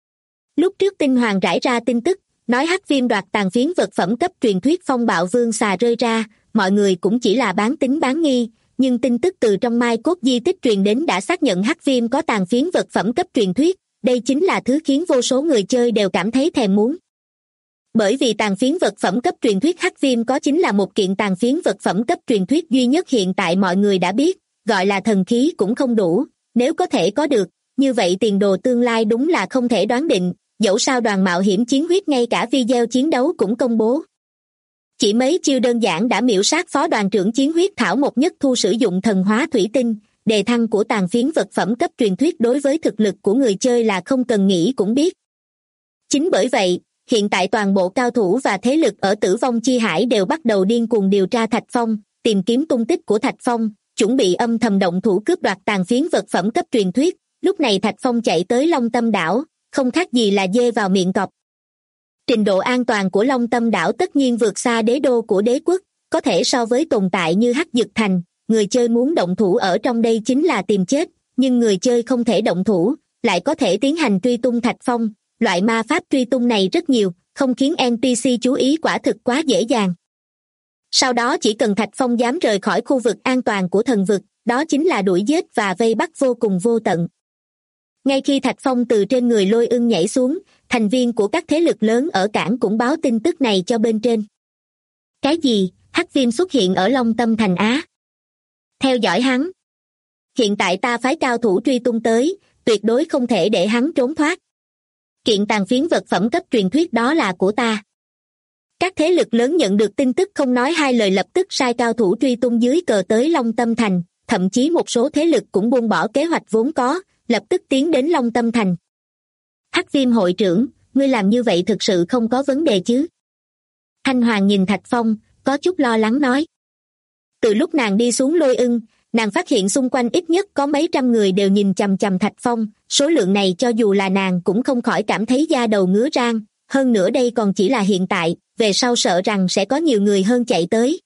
Lúc trước Tinh Hoàng rải ra tin tức, nói Hắc Viêm đoạt tàn phiến vật phẩm cấp truyền thuyết phong bạo vương xà rơi ra, mọi người cũng chỉ là bán tín bán nghi, nhưng tin tức từ trong Mai Cốt di tích truyền đến đã xác nhận Hắc Viêm có tàn phiến vật phẩm cấp truyền thuyết, đây chính là thứ khiến vô số người chơi đều cảm thấy thèm muốn. Bởi vì tàn phiến vật phẩm cấp truyền thuyết hắc viêm có chính là một kiện tàn phiến vật phẩm cấp truyền thuyết duy nhất hiện tại mọi người đã biết, gọi là thần khí cũng không đủ, nếu có thể có được, như vậy tiền đồ tương lai đúng là không thể đoán định, dẫu sao đoàn mạo hiểm chiến huyết ngay cả video chiến đấu cũng công bố. Chỉ mấy chiêu đơn giản đã miểu sát phó đoàn trưởng chiến huyết Thảo Một Nhất Thu sử dụng thần hóa thủy tinh, đề thăng của tàn phiến vật phẩm cấp truyền thuyết đối với thực lực của người chơi là không cần nghĩ cũng biết. Chính bởi vậy, hiện tại toàn bộ cao thủ và thế lực ở Tử Vong Chi Hải đều bắt đầu điên cuồng điều tra Thạch Phong, tìm kiếm tung tích của Thạch Phong, chuẩn bị âm thầm động thủ cướp đoạt tàn phiến vật phẩm cấp truyền thuyết. Lúc này Thạch Phong chạy tới Long Tâm đảo, không khác gì là dê vào miệng cọp. Trình độ an toàn của Long Tâm đảo tất nhiên vượt xa đế đô của đế quốc, có thể so với tồn tại như Hắc Dực Thành, người chơi muốn động thủ ở trong đây chính là tìm chết, nhưng người chơi không thể động thủ, lại có thể tiến hành truy tung Thạch Phong, loại ma pháp truy tung này rất nhiều, không khiến NPC chú ý quả thực quá dễ dàng. Sau đó chỉ cần Thạch Phong dám rời khỏi khu vực an toàn của thần vực, đó chính là đuổi giết và vây bắt vô cùng vô tận. Ngay khi Thạch Phong từ trên người Lôi Ưng nhảy xuống, thành viên của các thế lực lớn ở cảng cũng báo tin tức này cho bên trên. Cái gì? Hắc viêm xuất hiện ở Long Tâm thành Á. Theo dõi hắn. Hiện tại ta phái cao thủ truy tung tới, tuyệt đối không thể để hắn trốn thoát. Kiện tàn phiến vật phẩm cấp truyền thuyết đó là của ta. Các thế lực lớn nhận được tin tức không nói hai lời lập tức sai cao thủ truy tung dưới cờ tới Long Tâm thành, thậm chí một số thế lực cũng buông bỏ kế hoạch vốn có, lập tức tiến đến Long Tâm thành. Hắc viêm hội trưởng, ngươi làm như vậy thực sự không có vấn đề chứ? Thanh Hoàng nhìn Thạch Phong, có chút lo lắng nói. Từ lúc nàng đi xuống Lôi Ưng, nàng phát hiện xung quanh ít nhất có mấy trăm người đều nhìn chằm chằm Thạch Phong, số lượng này cho dù là nàng cũng không khỏi cảm thấy da đầu ngứa rang, hơn nữa đây còn chỉ là hiện tại, về sau sợ rằng sẽ có nhiều người hơn chạy tới.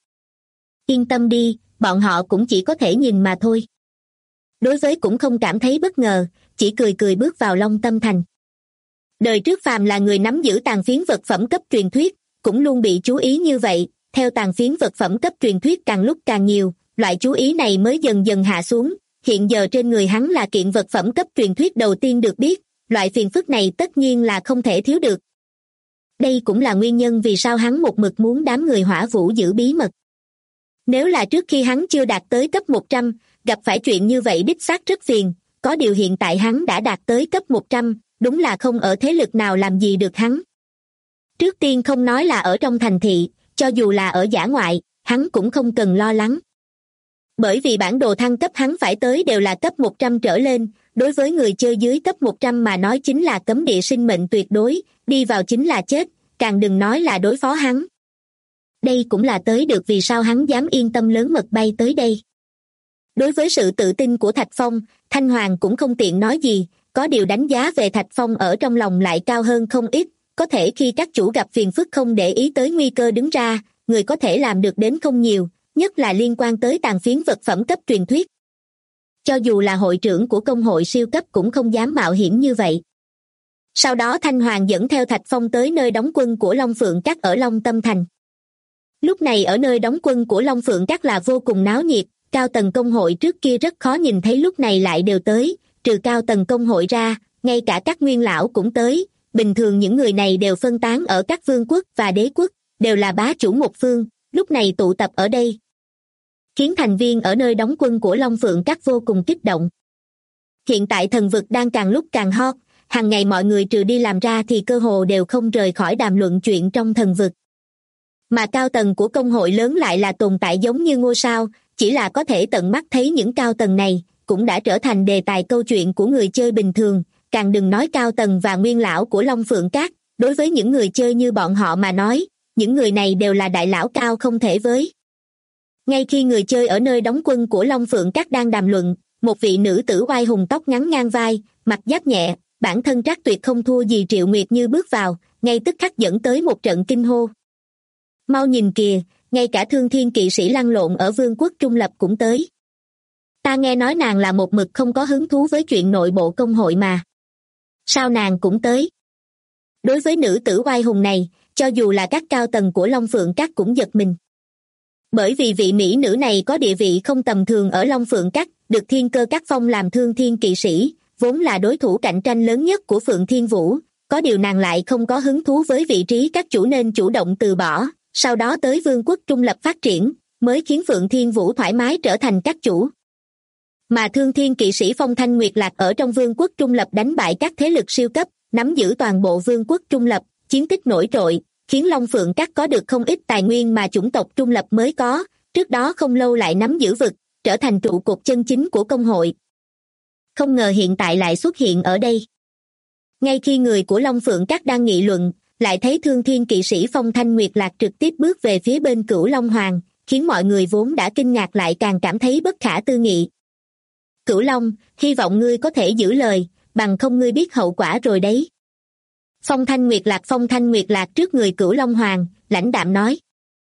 Yên tâm đi, bọn họ cũng chỉ có thể nhìn mà thôi. Đối với cũng không cảm thấy bất ngờ, chỉ cười cười bước vào Long Tâm thành. Đời trước phàm là người nắm giữ tàn phiến vật phẩm cấp truyền thuyết, cũng luôn bị chú ý như vậy, theo tàn phiến vật phẩm cấp truyền thuyết càng lúc càng nhiều, loại chú ý này mới dần dần hạ xuống, hiện giờ trên người hắn là kiện vật phẩm cấp truyền thuyết đầu tiên được biết, loại phiền phức này tất nhiên là không thể thiếu được. Đây cũng là nguyên nhân vì sao hắn một mực muốn đám người Hỏa Vũ giữ bí mật. Nếu là trước khi hắn chưa đạt tới cấp 100, gặp phải chuyện như vậy đích xác rất phiền, có điều hiện tại hắn đã đạt tới cấp 100, đúng là không ở thế lực nào làm gì được hắn. Trước tiên không nói là ở trong thành thị, cho dù là ở dã ngoại, hắn cũng không cần lo lắng. Bởi vì bản đồ thăng cấp hắn phải tới đều là cấp 100 trở lên, đối với người chơi dưới cấp 100 mà nói chính là cấm địa sinh mệnh tuyệt đối, đi vào chính là chết, càng đừng nói là đối phó hắn. Đây cũng là tới được vì sao hắn dám yên tâm lớn mật bay tới đây. Đối với sự tự tin của Thạch Phong, Thanh Hoàng cũng không tiện nói gì, có điều đánh giá về Thạch Phong ở trong lòng lại cao hơn không ít, có thể khi các chủ gặp phiền phức không để ý tới nguy cơ đứng ra, người có thể làm được đến không nhiều, nhất là liên quan tới tàn phiến vật phẩm cấp truyền thuyết. Cho dù là hội trưởng của công hội siêu cấp cũng không dám mạo hiểm như vậy. Sau đó Thanh Hoàng dẫn theo Thạch Phong tới nơi đóng quân của Long Phượng Các ở Long Tâm thành. Lúc này ở nơi đóng quân của Long Phượng Các là vô cùng náo nhiệt, cao tầng công hội trước kia rất khó nhìn thấy lúc này lại đều tới, trừ cao tầng công hội ra, ngay cả các nguyên lão cũng tới, bình thường những người này đều phân tán ở các vương quốc và đế quốc, đều là bá chủ một phương, lúc này tụ tập ở đây, khiến thành viên ở nơi đóng quân của Long Phượng Các vô cùng kích động. Hiện tại thần vực đang càng lúc càng hot, hàng ngày mọi người trừ đi làm ra thì cơ hồ đều không rời khỏi đàm luận chuyện trong thần vực. Mà cao tầng của công hội lớn lại là tồn tại giống như ngôi sao, chỉ là có thể tận mắt thấy những cao tầng này, cũng đã trở thành đề tài câu chuyện của người chơi bình thường, càng đừng nói cao tầng và nguyên lão của Long Phượng Các, đối với những người chơi như bọn họ mà nói, những người này đều là đại lão cao không thể với. Ngay khi người chơi ở nơi đóng quân của Long Phượng Các đang đàm luận, một vị nữ tử oai hùng tóc ngắn ngang vai, mặt giáp nhẹ, bản thân trác tuyệt không thua gì Triệu Nguyệt Như bước vào, ngay tức khắc dẫn tới một trận kinh hô. Mau nhìn kìa, ngay cả Thương Thiên kỵ sĩ lăn lộn ở Vương quốc Trung Lập cũng tới. Ta nghe nói nàng là một mực không có hứng thú với chuyện nội bộ công hội mà. Sao nàng cũng tới? Đối với nữ tử oai hùng này, cho dù là các cao tầng của Long Phượng Các cũng giật mình. Bởi vì vị mỹ nữ này có địa vị không tầm thường ở Long Phượng Các, được Thiên Cơ Các phong làm Thương Thiên kỵ sĩ, vốn là đối thủ cạnh tranh lớn nhất của Phượng Thiên Vũ, có điều nàng lại không có hứng thú với vị trí các chủ nên chủ động từ bỏ, sau đó tới vương quốc trung lập phát triển, mới khiến Phượng Thiên Vũ thoải mái trở thành các chủ. Mà Thương Thiên kỵ sĩ Phong Thanh Nguyệt Lạc ở trong vương quốc trung lập đánh bại các thế lực siêu cấp, nắm giữ toàn bộ vương quốc trung lập, chiến tích nổi trội, khiến Long Phượng Các có được không ít tài nguyên mà chủng tộc trung lập mới có, trước đó không lâu lại nắm giữ vực, trở thành trụ cột chân chính của công hội. Không ngờ hiện tại lại xuất hiện ở đây. Ngay khi người của Long Phượng Các đang nghị luận, lại thấy Thương Thiên kỵ sĩ Phong Thanh Nguyệt Lạc trực tiếp bước về phía bên Cửu Long Hoàng, khiến mọi người vốn đã kinh ngạc lại càng cảm thấy bất khả tư nghị. Cửu Long, hy vọng ngươi có thể giữ lời, bằng không ngươi biết hậu quả rồi đấy. Phong Thanh Nguyệt Lạc trước người Cửu Long Hoàng, lãnh đạm nói.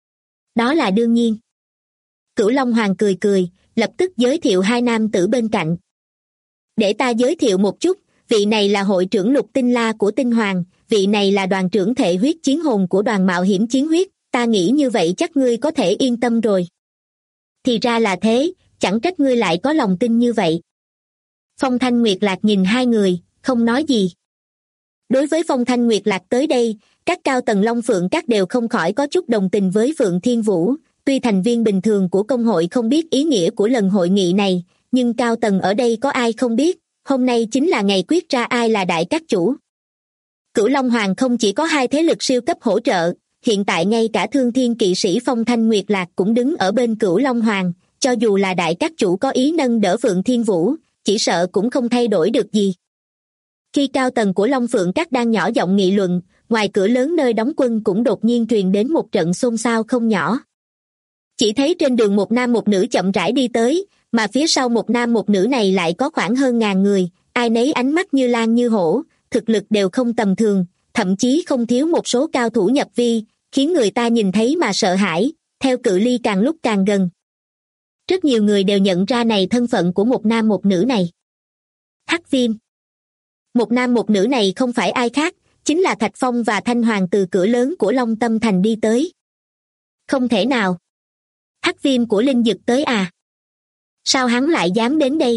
Đó là đương nhiên. Cửu Long Hoàng cười cười, lập tức giới thiệu hai nam tử bên cạnh. Để ta giới thiệu một chút, vị này là hội trưởng Lục Tinh La của Tinh Hoàng, vị này là đoàn trưởng Thệ Huyết Chiến Hồn của đoàn mạo hiểm Chiến Huyết, ta nghĩ như vậy chắc ngươi có thể yên tâm rồi. Thì ra là thế, chẳng trách ngươi lại có lòng tin như vậy. Phong Thanh Nguyệt Lạc nhìn hai người, không nói gì. Đối với Phong Thanh Nguyệt Lạc tới đây, các cao tầng Long Phượng Các đều không khỏi có chút đồng tình với Phượng Thiên Vũ, tuy thành viên bình thường của công hội không biết ý nghĩa của lần hội nghị này, nhưng cao tầng ở đây có ai không biết, hôm nay chính là ngày quyết ra ai là đại các chủ. Cửu Long Hoàng không chỉ có hai thế lực siêu cấp hỗ trợ, hiện tại ngay cả Thương Thiên kỵ sĩ Phong Thanh Nguyệt Lạc cũng đứng ở bên Cửu Long Hoàng, cho dù là đại các chủ có ý nâng đỡ Phượng Thiên Vũ, chỉ sợ cũng không thay đổi được gì. Khi cao tầng của Long Phượng Các đang nhỏ giọng nghị luận, ngoài cửa lớn nơi đóng quân cũng đột nhiên truyền đến một trận xôn xao không nhỏ. Chỉ thấy trên đường một nam một nữ chậm rãi đi tới, mà phía sau một nam một nữ này lại có khoảng hơn 1000 người, ai nấy ánh mắt như lang như hổ, thực lực đều không tầm thường, thậm chí không thiếu một số cao thủ nhập vi, khiến người ta nhìn thấy mà sợ hãi, theo cự ly càng lúc càng gần. Rất nhiều người đều nhận ra này thân phận của một nam một nữ này. Hắc Viêm. Một nam một nữ này không phải ai khác, chính là Thạch Phong và Thanh Hoàng từ cửa lớn của Long Tâm Thành đi tới. Không thể nào. Hắc Viêm của Linh Dực tới à? Sao hắn lại dám đến đây?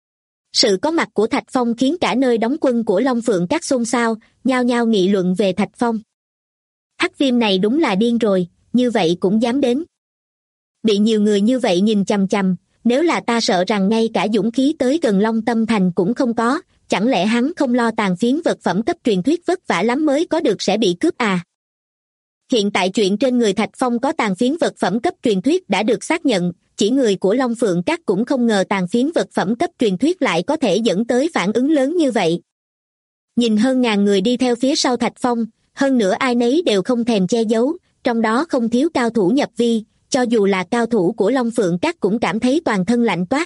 Sự có mặt của Thạch Phong khiến cả nơi đóng quân của Long Phượng Các xôn xao, nhao nhao nghị luận về Thạch Phong. Hắc Viêm này đúng là điên rồi, như vậy cũng dám đến. Bị nhiều người như vậy nhìn chằm chằm, nếu là ta sợ rằng ngay cả dũng khí tới gần Long Tâm Thành cũng không có, chẳng lẽ hắn không lo tàn phiến vật phẩm cấp truyền thuyết vất vả lắm mới có được sẽ bị cướp à? Hiện tại chuyện trên người Thạch Phong có tàn phiến vật phẩm cấp truyền thuyết đã được xác nhận, chỉ người của Long Phượng Các cũng không ngờ tàn phiến vật phẩm cấp truyền thuyết lại có thể dẫn tới phản ứng lớn như vậy. Nhìn hơn 1000 người đi theo phía sau Thạch Phong, hơn nữa ai nấy đều không thèm che giấu, trong đó không thiếu cao thủ nhập vi, cho dù là cao thủ của Long Phượng Các cũng cảm thấy toàn thân lạnh toát.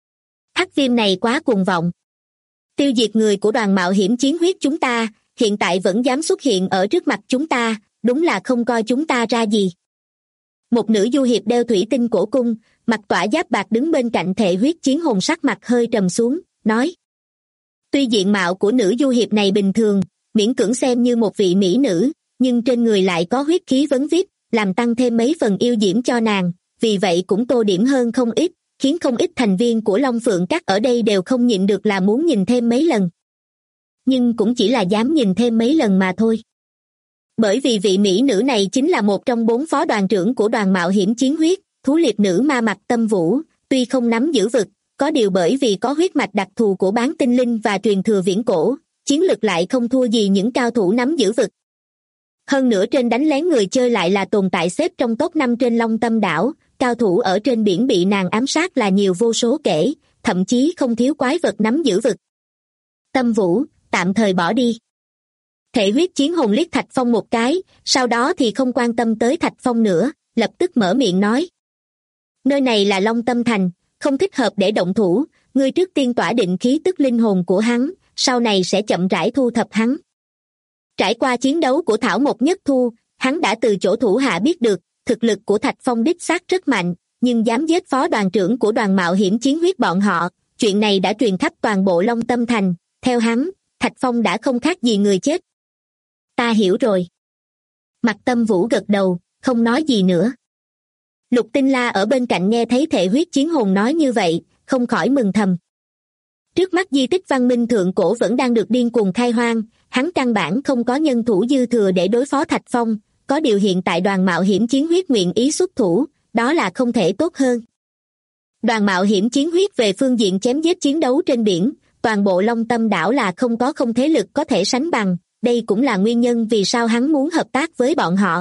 Hắc Viêm này quá cuồng vọng. Tiêu diệt người của đoàn mạo hiểm Chiến Huyết chúng ta, hiện tại vẫn dám xuất hiện ở trước mặt chúng ta, đúng là không coi chúng ta ra gì. Một nữ du hiệp đeo thủy tinh cổ cung, mặt tỏa giáp bạc đứng bên cạnh Thệ Huyết Chiến Hồn sắc mặt hơi trầm xuống, nói. Tuy diện mạo của nữ du hiệp này bình thường, miễn cưỡng xem như một vị mỹ nữ, nhưng trên người lại có huyết khí vấn vít, làm tăng thêm mấy phần yêu diễm cho nàng, vì vậy cũng tô điểm hơn không ít, khiến không ít thành viên của Long Phượng Các ở đây đều không nhịn được là muốn nhìn thêm mấy lần. Nhưng cũng chỉ là dám nhìn thêm mấy lần mà thôi. Bởi vì vị mỹ nữ này chính là một trong 4 phó đoàn trưởng của đoàn mạo hiểm Chiến Huyết, thú liệt nữ ma Mạc Tâm Vũ, tuy không nắm giữ vực, có điều bởi vì có huyết mạch đặc thù của bán tinh linh và truyền thừa viễn cổ, chiến lực lại không thua gì những cao thủ nắm giữ vực. Hơn nữa trên đánh lén người chơi lại là tồn tại xếp trong top 5 trên Long Tâm đảo, cao thủ ở trên biển bị nàng ám sát là nhiều vô số kể, thậm chí không thiếu quái vật nắm giữ vực. Tâm Vũ, tạm thời bỏ đi. Thệ Huyết Chiến Hồn liếc Thạch Phong một cái, sau đó thì không quan tâm tới Thạch Phong nữa, lập tức mở miệng nói. Nơi này là Long Tâm Thành, không thích hợp để động thủ, ngươi trước tiên tỏa định khí tức linh hồn của hắn, sau này sẽ chậm rãi thu thập hắn. Trải qua chiến đấu của Thảo Mộc Nhất Thu, hắn đã từ chỗ thủ hạ biết được, thực lực của Thạch Phong đích xác rất mạnh, nhưng dám giết phó đoàn trưởng của đoàn mạo hiểm Chiến Huyết bọn họ, chuyện này đã truyền khắp toàn bộ Long Tâm Thành, theo hắn, Thạch Phong đã không khác gì người chết. Ta hiểu rồi. Mạc Tâm Vũ gật đầu, không nói gì nữa. Lục Tinh La ở bên cạnh nghe thấy Thệ Huyết Chiến Hồn nói như vậy, không khỏi mừng thầm. Trước mắt di tích văn minh thượng cổ vẫn đang được điên cuồng khai hoang, hắn căn bản không có nhân thủ dư thừa để đối phó Thạch Phong, có điều hiện tại đoàn mạo hiểm chiến huyết nguyện ý xuất thủ, đó là không thể tốt hơn. Đoàn mạo hiểm chiến huyết về phương diện chém giết chiến đấu trên biển, toàn bộ Long Tâm đảo là không thế lực có thể sánh bằng, đây cũng là nguyên nhân vì sao hắn muốn hợp tác với bọn họ.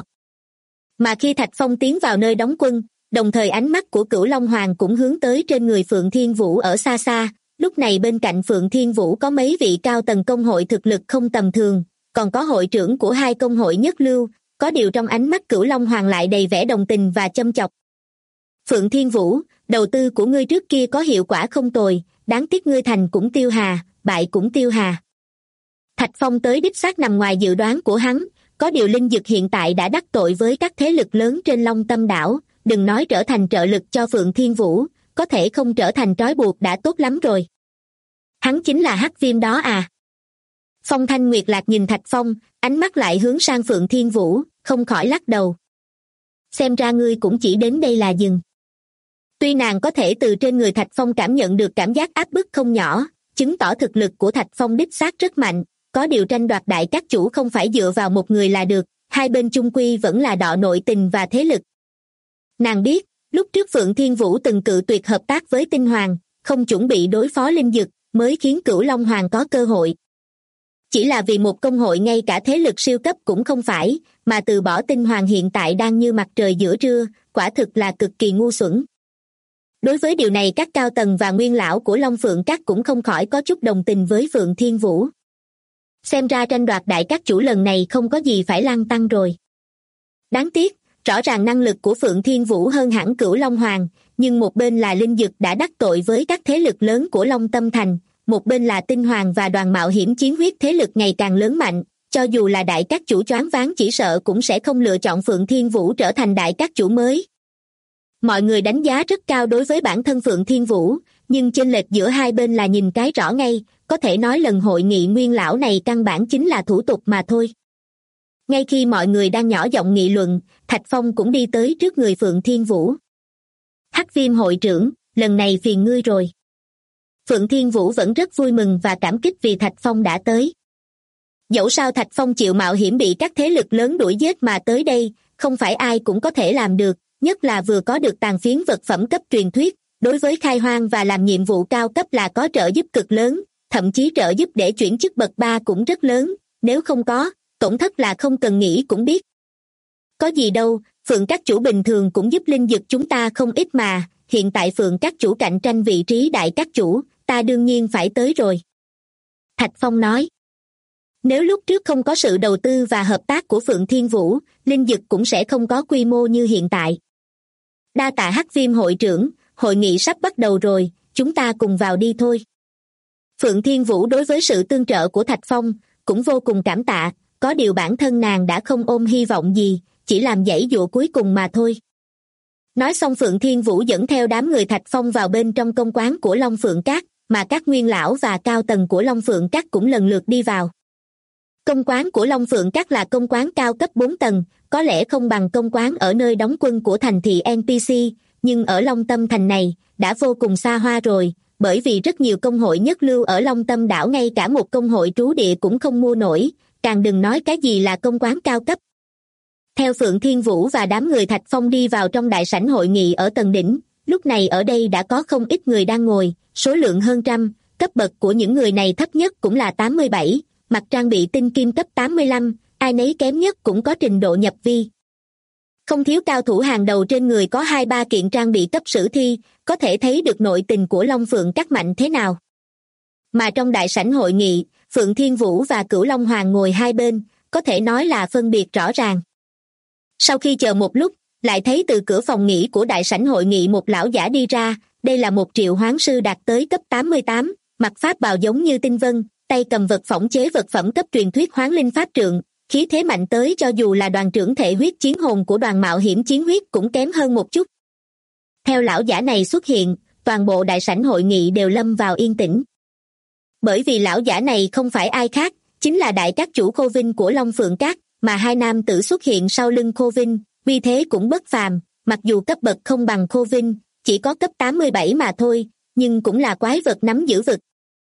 Mà khi Thạch Phong tiến vào nơi đóng quân, đồng thời ánh mắt của Cửu Long Hoàng cũng hướng tới trên người Phượng Thiên Vũ ở xa xa, lúc này bên cạnh Phượng Thiên Vũ có mấy vị cao tầng công hội thực lực không tầm thường, còn có hội trưởng của hai công hội nhất lưu, có điều trong ánh mắt Cửu Long Hoàng lại đầy vẻ đồng tình và châm chọc. Phượng Thiên Vũ, đầu tư của ngươi trước kia có hiệu quả không tồi, đáng tiếc ngươi thành cũng tiêu hà, bại cũng tiêu hà. Thạch Phong tới đích xác nằm ngoài dự đoán của hắn, có điều linh dực hiện tại đã đắc tội với các thế lực lớn trên Long Tâm đảo, đừng nói trở thành trợ lực cho Phượng Thiên Vũ, có thể không trở thành trói buộc đã tốt lắm rồi. Hắn chính là Hắc Viêm đó à? Phong Thanh Nguyệt Lạc nhìn Thạch Phong, ánh mắt lại hướng sang Phượng Thiên Vũ, không khỏi lắc đầu. Xem ra ngươi cũng chỉ đến đây là dừng. Tuy nàng có thể từ trên người Thạch Phong cảm nhận được cảm giác áp bức không nhỏ, chứng tỏ thực lực của Thạch Phong đích xác rất mạnh, có điều tranh đoạt đại các chủ không phải dựa vào một người là được, hai bên chung quy vẫn là đọ nội tình và thế lực. Nàng biết, lúc trước Phượng Thiên Vũ từng cự tuyệt hợp tác với Tinh Hoàng, không chuẩn bị đối phó linh dực, mới khiến Cửu Long Hoàng có cơ hội. Chỉ là vì một công hội ngay cả thế lực siêu cấp cũng không phải, mà từ bỏ Tinh Hoàng hiện tại đang như mặt trời giữa trưa, quả thực là cực kỳ ngu xuẩn. Đối với điều này các cao tầng và nguyên lão của Long Phượng Các cũng không khỏi có chút đồng tình với Phượng Thiên Vũ. Xem ra tranh đoạt đại các chủ lần này không có gì phải lăn tăn rồi. Đáng tiếc, rõ ràng năng lực của Phượng Thiên Vũ hơn hẳn Cửu Long Hoàng, nhưng một bên là linh dực đã đắc tội với các thế lực lớn của Long Tâm Thành, một bên là Tinh Hoàng và đoàn mạo hiểm chiến huyết thế lực ngày càng lớn mạnh, cho dù là đại các chủ choáng váng chỉ sợ cũng sẽ không lựa chọn Phượng Thiên Vũ trở thành đại các chủ mới. Mọi người đánh giá rất cao đối với bản thân Phượng Thiên Vũ, nhưng chênh lệch giữa hai bên là nhìn cái rõ ngay, có thể nói lần hội nghị nguyên lão này căn bản chính là thủ tục mà thôi. Ngay khi mọi người đang nhỏ giọng nghị luận, Thạch Phong cũng đi tới trước người Phượng Thiên Vũ. Hắc Viêm hội trưởng, lần này phiền ngươi rồi. Phượng Thiên Vũ vẫn rất vui mừng và cảm kích vì Thạch Phong đã tới. Dẫu sao Thạch Phong chịu mạo hiểm bị các thế lực lớn đuổi giết mà tới đây, không phải ai cũng có thể làm được, nhất là vừa có được tàn phiến vật phẩm cấp truyền thuyết, đối với khai hoang và làm nhiệm vụ cao cấp là có trợ giúp cực lớn, thậm chí trợ giúp để chuyển chức bậc 3 cũng rất lớn, nếu không có, tổn thất là không cần nghĩ cũng biết. Có gì đâu, Phượng các chủ bình thường cũng giúp linh dực chúng ta không ít mà, hiện tại Phượng các chủ cạnh tranh vị trí đại các chủ, ta đương nhiên phải tới rồi. Thạch Phong nói. Nếu lúc trước không có sự đầu tư và hợp tác của Phượng Thiên Vũ, linh dực cũng sẽ không có quy mô như hiện tại. Đa tạ Hắc Viêm hội trưởng, hội nghị sắp bắt đầu rồi, chúng ta cùng vào đi thôi. Phượng Thiên Vũ đối với sự tương trợ của Thạch Phong cũng vô cùng cảm tạ, có điều bản thân nàng đã không ôm hy vọng gì, chỉ làm giãy giụa cuối cùng mà thôi. Nói xong Phượng Thiên Vũ dẫn theo đám người Thạch Phong vào bên trong công quán của Long Phượng Các, mà các nguyên lão và cao tầng của Long Phượng Các cũng lần lượt đi vào. Công quán của Long Phượng Các là công quán cao cấp 4 tầng, có lẽ không bằng công quán ở nơi đóng quân của thành thị NPC, nhưng ở Long Tâm Thành này, đã vô cùng xa hoa rồi, bởi vì rất nhiều công hội nhất lưu ở Long Tâm đảo ngay cả một công hội trú địa cũng không mua nổi, càng đừng nói cái gì là công quán cao cấp. Theo Phượng Thiên Vũ và đám người Thạch Phong đi vào trong đại sảnh hội nghị ở tầng đỉnh, lúc này ở đây đã có không ít người đang ngồi, số lượng hơn trăm, cấp bậc của những người này thấp nhất cũng là 87, mặc trang bị tinh kim cấp 85, ai nấy kém nhất cũng có trình độ nhập vi. Không thiếu cao thủ hàng đầu trên người có 2-3 kiện trang bị cấp sử thi, có thể thấy được nội tình của Long Phượng Các mạnh thế nào. Mà trong đại sảnh hội nghị, Phượng Thiên Vũ và Cửu Long Hoàng ngồi hai bên, có thể nói là phân biệt rõ ràng. Sau khi chờ một lúc, lại thấy từ cửa phòng nghỉ của đại sảnh hội nghị một lão giả đi ra, đây là một triệu hoán sư đạt tới cấp 88, mặc pháp bào giống như tinh vân, tay cầm vật phỏng chế vật phẩm cấp truyền thuyết hoán linh pháp trượng, khí thế mạnh tới cho dù là đoàn trưởng thể huyết chiến hồn của đoàn mạo hiểm chiến huyết cũng kém hơn một chút. Theo lão giả này xuất hiện, toàn bộ đại sảnh hội nghị đều lâm vào yên tĩnh. Bởi vì lão giả này không phải ai khác, chính là đại các chủ Khô Vinh của Long Phượng Các, mà hai nam tử xuất hiện sau lưng Khô Vinh, uy thế cũng bất phàm, mặc dù cấp bậc không bằng Khô Vinh, chỉ có cấp 87 mà thôi, nhưng cũng là quái vật nắm giữ vực.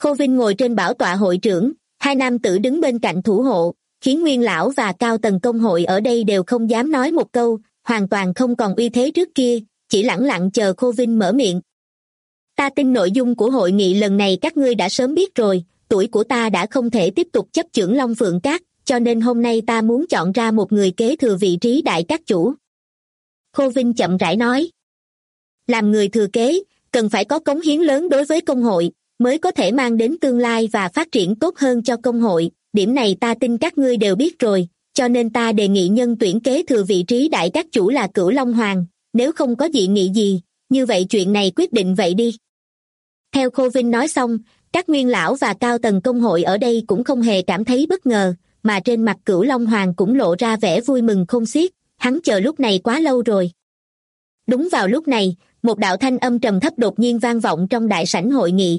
Khô Vinh ngồi trên bảo tọa hội trưởng, hai nam tử đứng bên cạnh thủ hộ, khiến Nguyên lão và cao tầng công hội ở đây đều không dám nói một câu, hoàn toàn không còn uy thế trước kia, chỉ lẳng lặng chờ Khô Vinh mở miệng. Ta tin nội dung của hội nghị lần này các ngươi đã sớm biết rồi, tuổi của ta đã không thể tiếp tục chấp chưởng Long Phượng Các, cho nên hôm nay ta muốn chọn ra một người kế thừa vị trí đại các chủ. Khô Vinh chậm rãi nói. Làm người thừa kế, cần phải có cống hiến lớn đối với công hội, mới có thể mang đến tương lai và phát triển tốt hơn cho công hội, điểm này ta tin các ngươi đều biết rồi, cho nên ta đề nghị nhân tuyển kế thừa vị trí đại các chủ là Cửu Long Hoàng, nếu không có dị nghị gì, như vậy chuyện này quyết định vậy đi. Theo Khô Vinh nói xong, các nguyên lão và cao tầng công hội ở đây cũng không hề cảm thấy bất ngờ, mà trên mặt Cửu Long Hoàng cũng lộ ra vẻ vui mừng khôn xiết, hắn chờ lúc này quá lâu rồi. Đúng vào lúc này, một đạo thanh âm trầm thấp đột nhiên vang vọng trong đại sảnh hội nghị.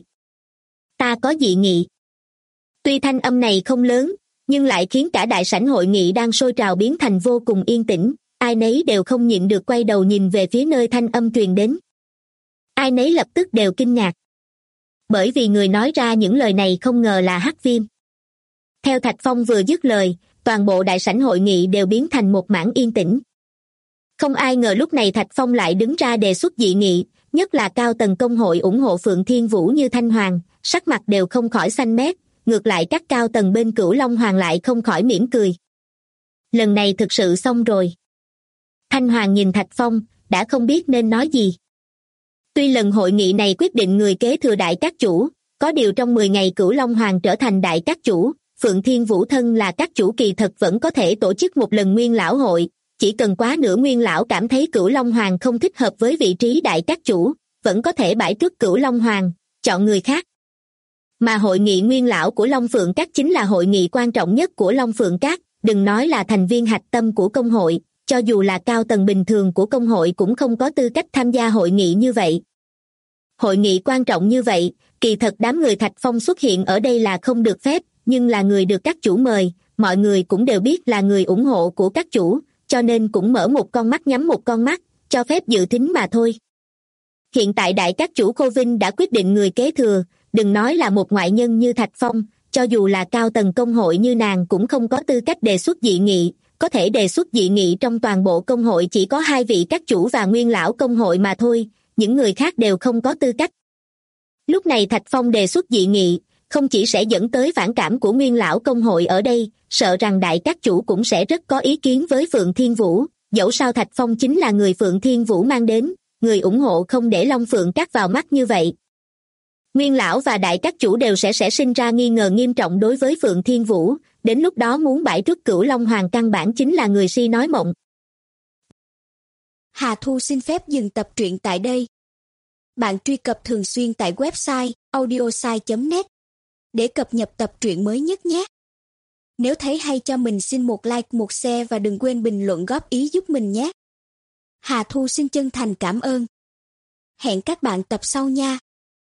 Ta có dị nghị. Tuy thanh âm này không lớn, nhưng lại khiến cả đại sảnh hội nghị đang sôi trào biến thành vô cùng yên tĩnh, ai nấy đều không nhịn được quay đầu nhìn về phía nơi thanh âm truyền đến. Ai nấy lập tức đều kinh ngạc. Bởi vì người nói ra những lời này không ngờ là Hắc Viêm. Theo Thạch Phong vừa dứt lời, toàn bộ đại sảnh hội nghị đều biến thành một mảng yên tĩnh. Không ai ngờ lúc này Thạch Phong lại đứng ra đề xuất dị nghị, nhất là cao tầng công hội ủng hộ Phượng Thiên Vũ như Thanh Hoàng, sắc mặt đều không khỏi xanh mét, ngược lại các cao tầng bên Cửu Long Hoàng lại không khỏi mỉm cười. Lần này thực sự xong rồi. Thanh Hoàng nhìn Thạch Phong, đã không biết nên nói gì. Tuy lần hội nghị này quyết định người kế thừa đại các chủ, có điều trong 10 ngày Cửu Long Hoàng trở thành đại các chủ, Phượng Thiên Vũ thân là các chủ kỳ thật vẫn có thể tổ chức một lần nguyên lão hội, chỉ cần quá nửa nguyên lão cảm thấy Cửu Long Hoàng không thích hợp với vị trí đại các chủ, vẫn có thể bãi truất Cửu Long Hoàng, chọn người khác. Mà hội nghị nguyên lão của Long Phượng Các chính là hội nghị quan trọng nhất của Long Phượng Các, đừng nói là thành viên hạch tâm của công hội, cho dù là cao tầng bình thường của công hội cũng không có tư cách tham gia hội nghị như vậy. Hội nghị quan trọng như vậy, kỳ thật đám người Thạch Phong xuất hiện ở đây là không được phép, nhưng là người được các chủ mời, mọi người cũng đều biết là người ủng hộ của các chủ, cho nên cũng mở một con mắt nhắm một con mắt, cho phép dự thính mà thôi. Hiện tại đại các chủ Khô Vinh đã quyết định người kế thừa, đừng nói là một ngoại nhân như Thạch Phong, cho dù là cao tầng công hội như nàng cũng không có tư cách đề xuất dị nghị, có thể đề xuất dị nghị trong toàn bộ công hội chỉ có 2 vị các chủ và nguyên lão công hội mà thôi, những người khác đều không có tư cách. Lúc này Thạch Phong đề xuất dị nghị, không chỉ sẽ dẫn tới phản cảm của nguyên lão công hội ở đây, sợ rằng đại các chủ cũng sẽ rất có ý kiến với Phượng Thiên Vũ, dẫu sao Thạch Phong chính là người Phượng Thiên Vũ mang đến, người ủng hộ không để Long Phượng Các vào mắt như vậy. Nguyên lão và đại các chủ đều sẽ sinh ra nghi ngờ nghiêm trọng đối với Phượng Thiên Vũ, đến lúc đó muốn bãi truất Cửu Long Hoàng căn bản chính là người si nói mộng. Hà Thu xin phép dừng tập truyện tại đây. Bạn truy cập thường xuyên tại website audiosai.net để cập nhật tập truyện mới nhất nhé. Nếu thấy hay cho mình xin một like, một share và đừng quên bình luận góp ý giúp mình nhé. Hà Thu xin chân thành cảm ơn. Hẹn các bạn tập sau nha.